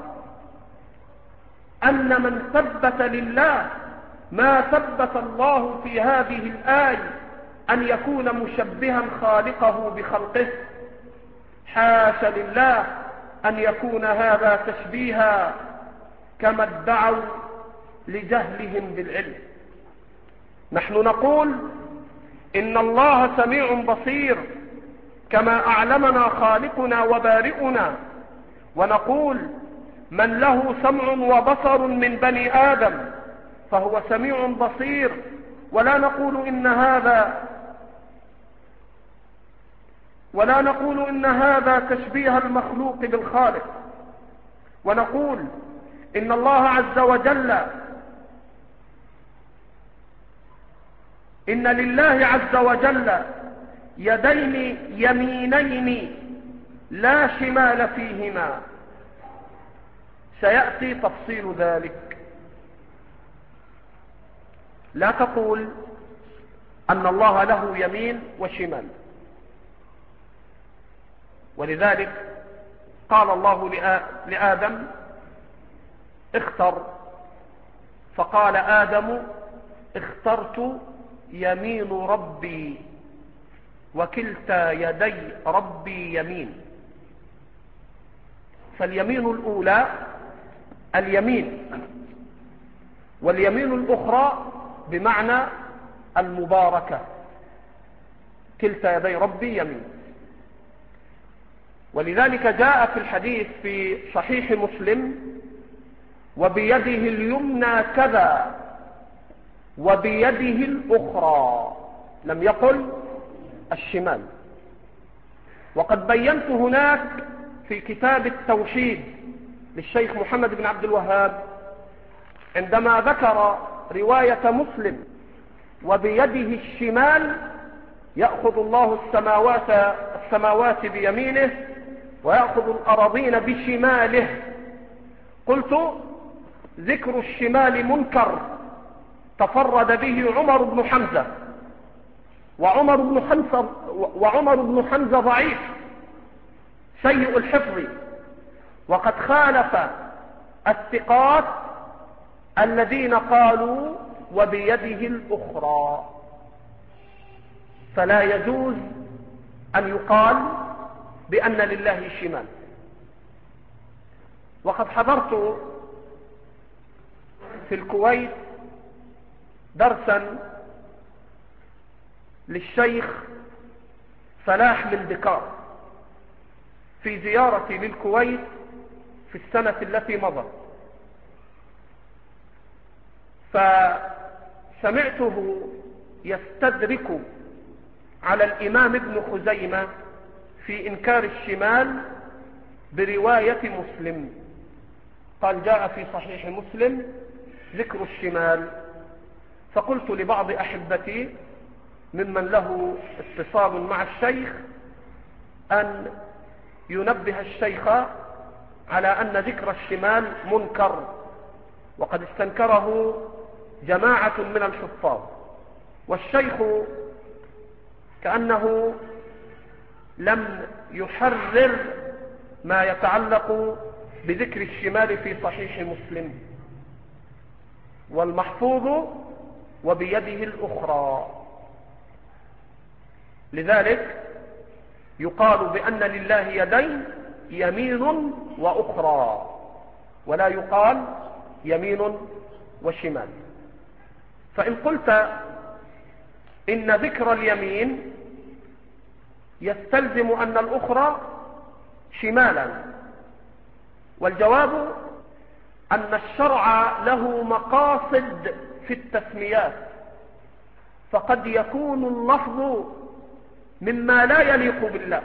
أن من ثبت لله ما ثبت الله في هذه الآية أن يكون مشبها خالقه بخلقه؟ حاش لله أن يكون هذا تشبيها كما ادعوا لجهلهم بالعلم. نحن نقول إن الله سميع بصير كما أعلمنا خالقنا وبارئنا، ونقول من له سمع وبصر من بني آدم فهو سميع بصير، ولا نقول إن هذا ولا نقول إن هذا تشبيه المخلوق بالخالق. ونقول إن الله عز وجل إن لله عز وجل يدين يمينين لا شمال فيهما. سيأتي تفصيل ذلك. لا تقول أن الله له يمين وشمال. ولذلك قال الله لآدم اختر، فقال آدم اخترت يمين ربي وكلتا يدي ربي يمين. فاليمين الأولى اليمين، واليمين الأخرى بمعنى المباركة. كلتا يدي ربي يمين. ولذلك جاء في الحديث في صحيح مسلم وبيده اليمنى كذا وبيده الأخرى، لم يقل الشمال. وقد بينت هناك في كتاب التوحيد للشيخ محمد بن عبد الوهاب عندما ذكر رواية مسلم وبيده الشمال يأخذ الله السماوات السماوات بيمينه ويأخذ الأراضين بشماله. قلت ذكر الشمال منكر تفرد به عمر بن حمزة، وعمر بن حمزة, وعمر بن حمزة ضعيف سيء الحفظ، وقد خالف الثقات الذين قالوا وبيده الأخرى، فلا يجوز أن يقال بأن لله شمال. وقد حضرت في الكويت درسا للشيخ فلاح من دكار في زيارتي للكويت في السنة التي مضت، فسمعته يستدرك على الإمام ابن خزيمة في إنكار الشمال برواية مسلم، قال جاء في صحيح مسلم ذكر الشمال. فقلت لبعض أحبتي ممن له اتصال مع الشيخ أن ينبه الشيخ على أن ذكر الشمال منكر، وقد استنكره جماعة من الحفاظ، والشيخ كأنه لم يحرر ما يتعلق بذكر الشمال في صحيح مسلم، والمحفوظ وبيده الأخرى. لذلك يقال بأن لله يدين يمين وأخرى، ولا يقال يمين وشمال. فإن قلت إن ذكر اليمين يستلزم أن الأخرى شمالا، والجواب أن الشرع له مقاصد في التسميات، فقد يكون اللفظ مما لا يليق بالله.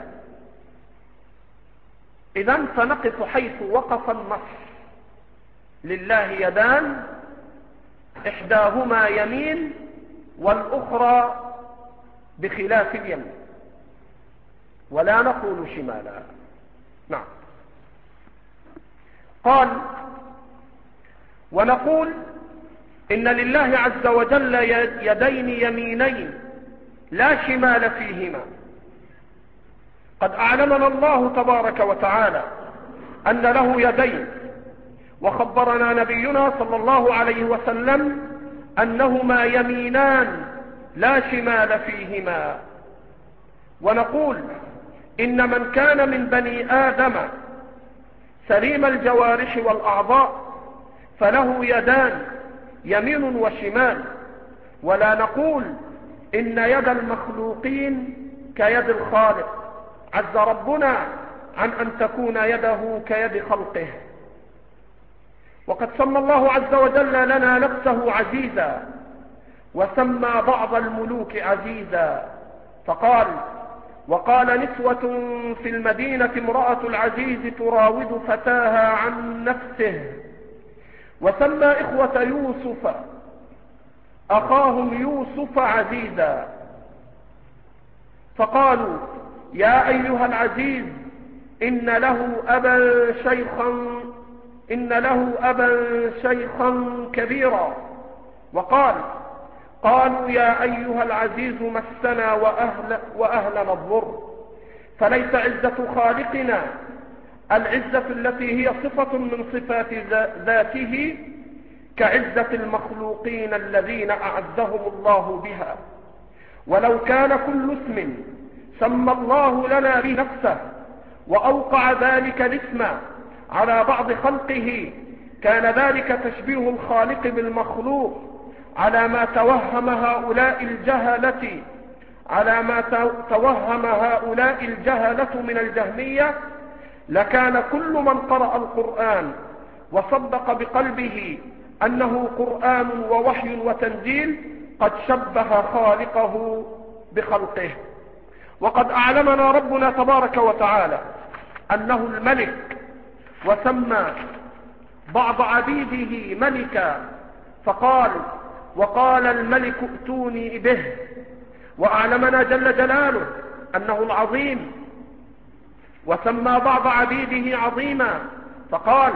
إذن فنقف حيث وقف النص: لله يدان إحداهما يمين والأخرى بخلاف اليمين، ولا نقول شمالا. نعم. قال: ونقول إن لله عز وجل يدين يمينين لا شمال فيهما. قد أعلمنا الله تبارك وتعالى أن له يدين، وخبرنا نبينا صلى الله عليه وسلم أنهما يمينان لا شمال فيهما. ونقول إن من كان من بني آدم سليم الجوارح والأعضاء فله يدان يمين وشمال، ولا نقول إن يد المخلوقين كيد الخالق، عز ربنا عن أن تكون يده كيد خلقه. وقد سمى الله عز وجل لنا نفسه عزيزا، وسمى بعض الملوك عزيزا، فقال: وقال نسوة في المدينة امرأة العزيز تراود فتاها عن نفسه. وسمى إخوة يوسف أخاهم يوسف عزيزا، فقالوا: يا أيها العزيز إن له أبا شيخا إن له أبا شيخا كبيرا. وقال: قالوا يا أيها العزيز مسنا وأهل وأهلنا الضر. فليس عزة خالقنا العزة التي هي صفة من صفات ذاته كعزة المخلوقين الذين أعزهم الله بها. ولو كان كل اسم سمى الله لنا بنفسه وأوقع ذلك الاسم على بعض خلقه كان ذلك تشبيه الخالق بالمخلوق على ما توهم هؤلاء الجهلة على ما توهم هؤلاء الجهلة من الجهمية، لكان كل من قرأ القرآن وصدق بقلبه أنه قرآن ووحي وتنزيل قد شبه خالقه بخلقه. وقد أعلمنا ربنا تبارك وتعالى أنه الملك، وسمى بعض عبيده ملكا، فقال: وقال الملك ائتوني به. وأعلمنا جل جلاله أنه العظيم، وسمى بعض عبيده عظيما، فقال: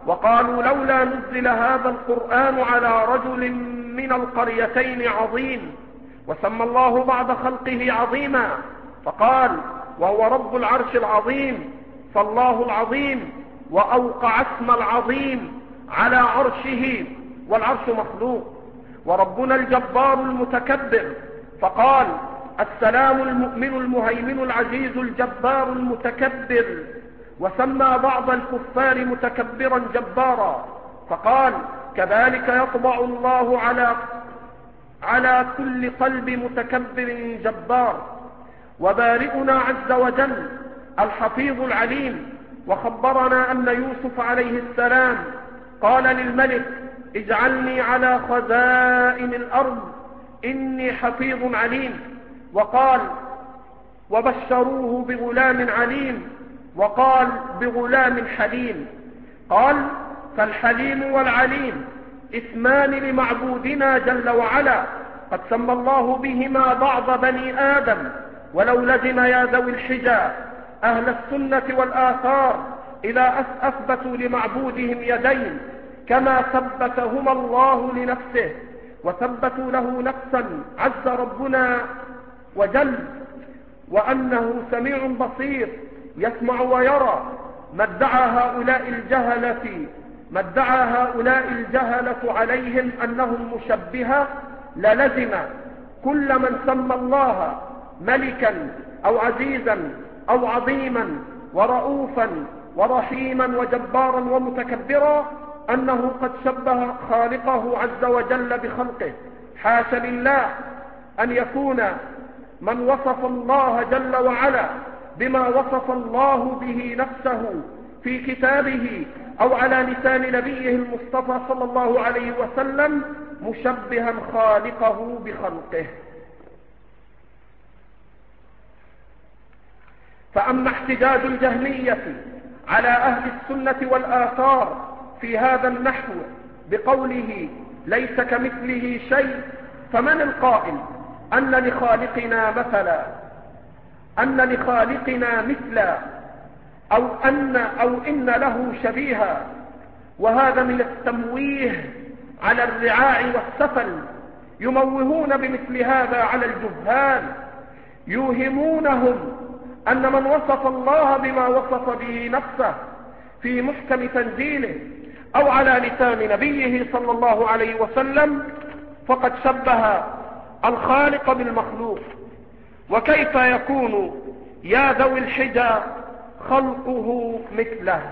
وقالوا لولا نزل هذا القرآن على رجل من القريتين عظيم، وسمى الله بعد خلقه عظيما فقال وهو رب العرش العظيم، فالله العظيم وأوقع اسم العظيم على عرشه، والعرش مخلوق، وربنا الجبار المتكبر فقال السلام المؤمن المهيمن العزيز الجبار المتكبر، وسمى بعض الكفار متكبرا جبارا فقال كذلك يطبع الله على على كل قلب متكبر جبار. وبارئنا عز وجل الحفيظ العليم وخبرنا أن يوسف عليه السلام قال للملك اجعلني على خزائن الأرض إني حفيظ عليم، وقال وبشروه بغلام عليم، وقال بغلام حليم. قال فالحليم والعليم اسمان لمعبودنا جل وعلا قد سمى الله بهما بعض بني آدم، ولو لزم يا ذوي الحجى أهل السنة والآثار إذا أثبتوا لمعبودهم يدين كما ثبتهما الله لنفسه، وثبتوا له نفسا عز ربنا وجل، وأنه سميع بصير يسمع ويرى. ما ادعى هؤلاء الجهلة ما ادعى هؤلاء الجهلة عليهم أنهم مشبهة للزم كل من سمى الله ملكا أو عزيزا أو عظيما ورؤوفا ورحيما وجبارا ومتكبرا أنه قد شبه خالقه عز وجل بخلقه. حاش لله أن يكون من وصف الله جل وعلا بما وصف الله به نفسه في كتابه أو على لسان نبيه المصطفى صلى الله عليه وسلم مشبها خالقه بخلقه. فأما احتجاج الجهمية على أهل السنة والآثار في هذا النحو بقوله ليس كمثله شيء، فمن القائل أن لخالقنا مثلا أن لخالقنا مثلا أو أن أو إن له شبيها؟ وهذا من التمويه على الرعاع والسفل. يموهون بمثل هذا على الجهال، يوهمونهم أن من وصف الله بما وصف به نفسه في محكم تنزيله أو على لسان نبيه صلى الله عليه وسلم فقد شبه الخالق بالمخلوق. وكيف يكون يا ذوي الحجى خلقه مثله؟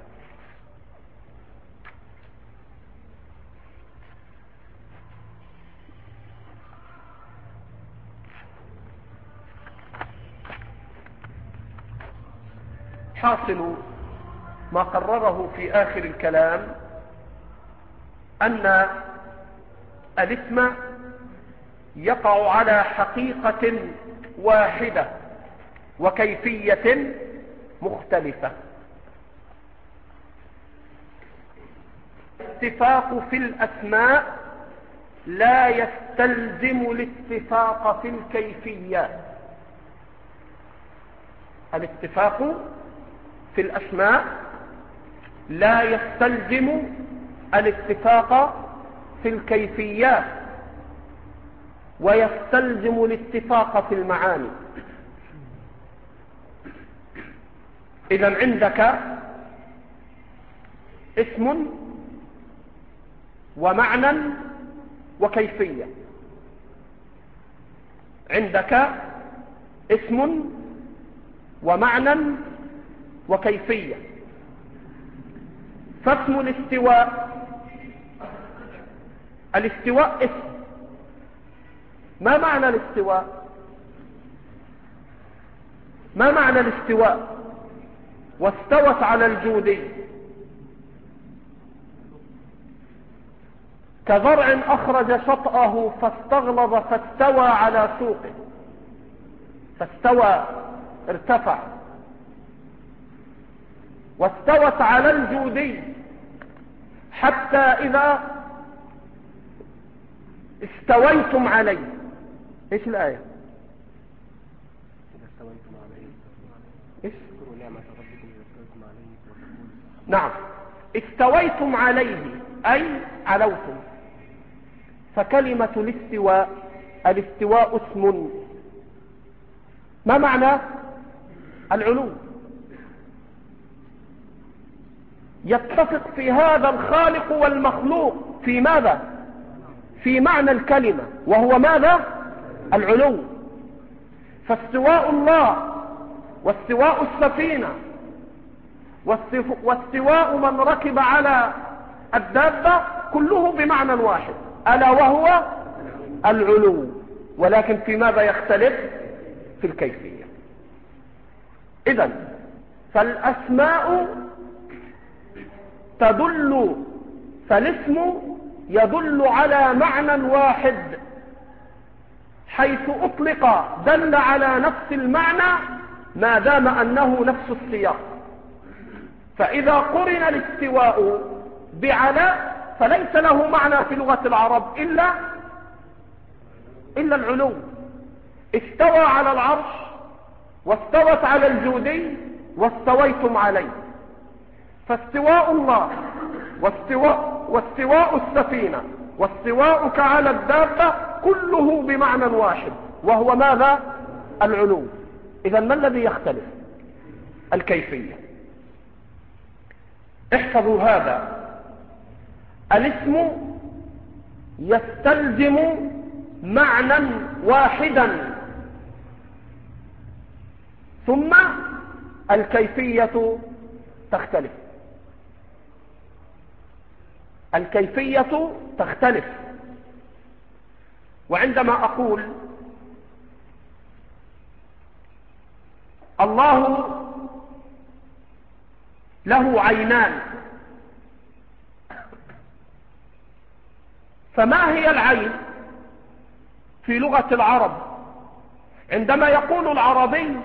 حاصل ما قرره في آخر الكلام أن الاسم يقع على حقيقة واحدة وكيفية مختلفة. الاتفاق في الأسماء لا يستلزم الاتفاق في الكيفيات. الاتفاق في الأسماء لا يستلزم الاتفاق في الكيفيات، ويستلزم الاتفاق في المعاني. إذن عندك اسم ومعنى وكيفية. عندك اسم ومعنى وكيفية. فاسم الاستواء، الاستواء اسم. ما معنى الاستواء؟ ما معنى الاستواء؟ واستوت على الجودي كزرع أخرج شطأه فاستغلظ فاستوى على سوقه. فاستوى ارتفع. واستوت على الجودي حتى إذا استويتم عليه. ايش الآية؟ إذا استويتم عليه ايش؟ اذكروا نعمة ربكم إذا استويتم عليه. نعم، استويتم عليه أي علوتم. فكلمة الاستواء، الاستواء اسم. ما معنى العلو؟ يتفق في هذا الخالق والمخلوق في ماذا؟ في معنى الكلمة، وهو ماذا؟ العلو. فاستواء الله واستواء السفينة واستواء من ركب على الدابة كله بمعنى واحد، ألا وهو العلو، ولكن في ماذا يختلف؟ في الكيفية. إذن فالأسماء تدل، فالاسم يدل على معنى واحد، حيث أطلق دل على نفس المعنى ما دام أنه نفس السياق. فإذا قرن الاستواء بعلى فليس له معنى في لغة العرب إلا إلا العلو. استوى على العرش واستوت على الجودي واستويتم عليه. فاستواء الله واستواء, واستواء السفينة واستواءك على الدابة كله بمعنى واحد، وهو ماذا؟ العلو. إذا ما الذي يختلف؟ الكيفية. احفظوا هذا، الاسم يستلزم معنى واحدا، ثم الكيفية تختلف. الكيفية تختلف. وعندما أقول الله له عينان، فما هي العين في لغة العرب؟ عندما يقول العربي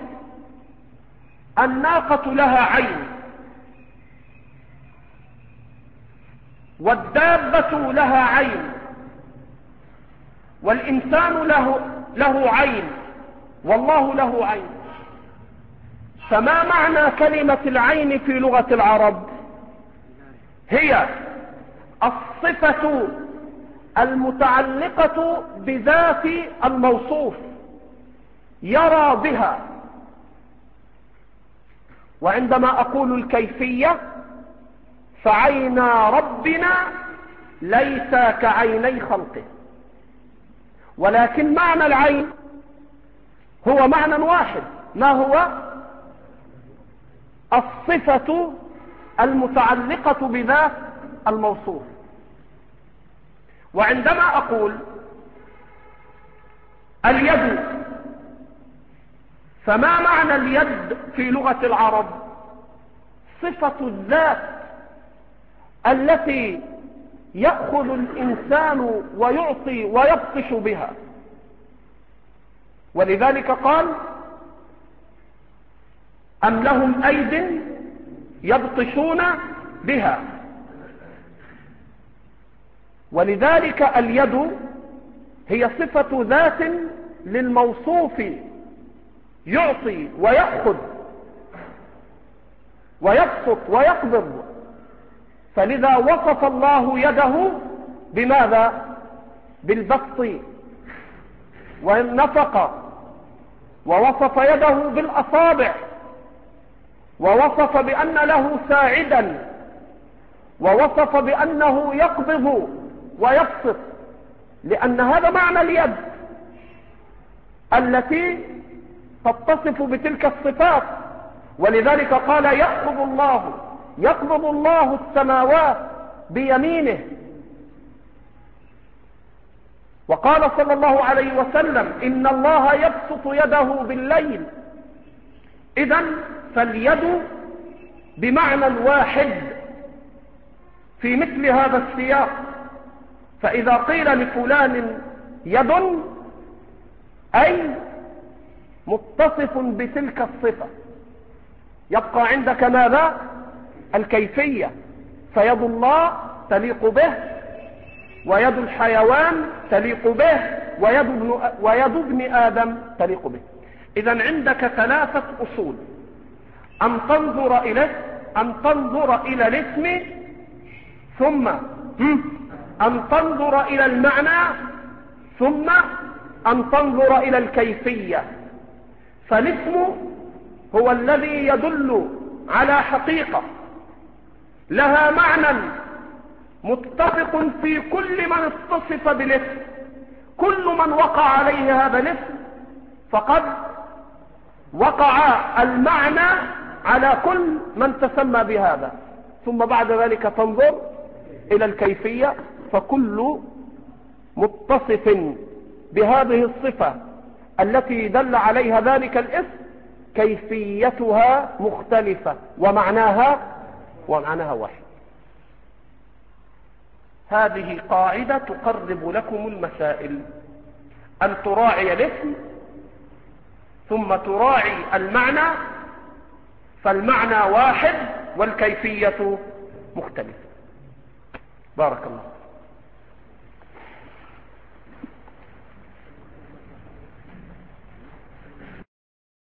الناقة لها عين والدابة لها عين والإنسان له, له عين والله له عين، فما معنى كلمة العين في لغة العرب؟ هي الصفة المتعلقة بذات الموصوف يرى بها. وعندما أقول الكيفية فعينا ربنا ليس كعيني خلقه، ولكن معنى العين هو معنى واحد، ما هو؟ الصفة المتعلقة بذات الموصوف. وعندما أقول اليد، فما معنى اليد في لغة العرب؟ صفة الذات التي يأخذ الإنسان ويعطي ويبطش بها. ولذلك قال أم لهم أيد يبطشون بها. ولذلك اليد هي صفة ذات للموصوف يعطي ويأخذ ويبسط ويقبض. فلذا وصف الله يده بماذا؟ بالبسط والنفق، ووصف يده بالأصابع، ووصف بأن له ساعدا، ووصف بأنه يقبض ويبسط، لأن هذا معنى اليد التي تتصف بتلك الصفات. ولذلك قال يأخذ الله يقبض الله السماوات بيمينه. وقال صلى الله عليه وسلم إن الله يبسط يده بالليل. إذن فاليد بمعنى واحد في مثل هذا السياق. فإذا قيل لفلان يد أي متصف بتلك الصفة، يبقى عندك ماذا؟ الكيفية. فيد الله تليق به، ويد الحيوان تليق به، ويد ابن, ويد ابن آدم تليق به. إذن عندك ثلاثة أصول: أن تنظر إليه، أن تنظر إلى الاسم ثم أن تنظر إلى المعنى، ثم أن تنظر إلى الكيفية. فالاسم هو الذي يدل على حقيقة لها معنى متفق في كل من اتصف بالاسم. كل من وقع عليه هذا الاسم فقد وقع المعنى على كل من تسمى بهذا. ثم بعد ذلك تنظر إلى الكيفية، فكل متصف بهذه الصفة التي دل عليها ذلك الاسم كيفيتها مختلفة ومعناها ومعناها واحد. هذه قاعدة تقرب لكم المسائل، أن تراعي الاسم ثم تراعي المعنى، فالمعنى واحد والكيفية مختلفة. بارك الله.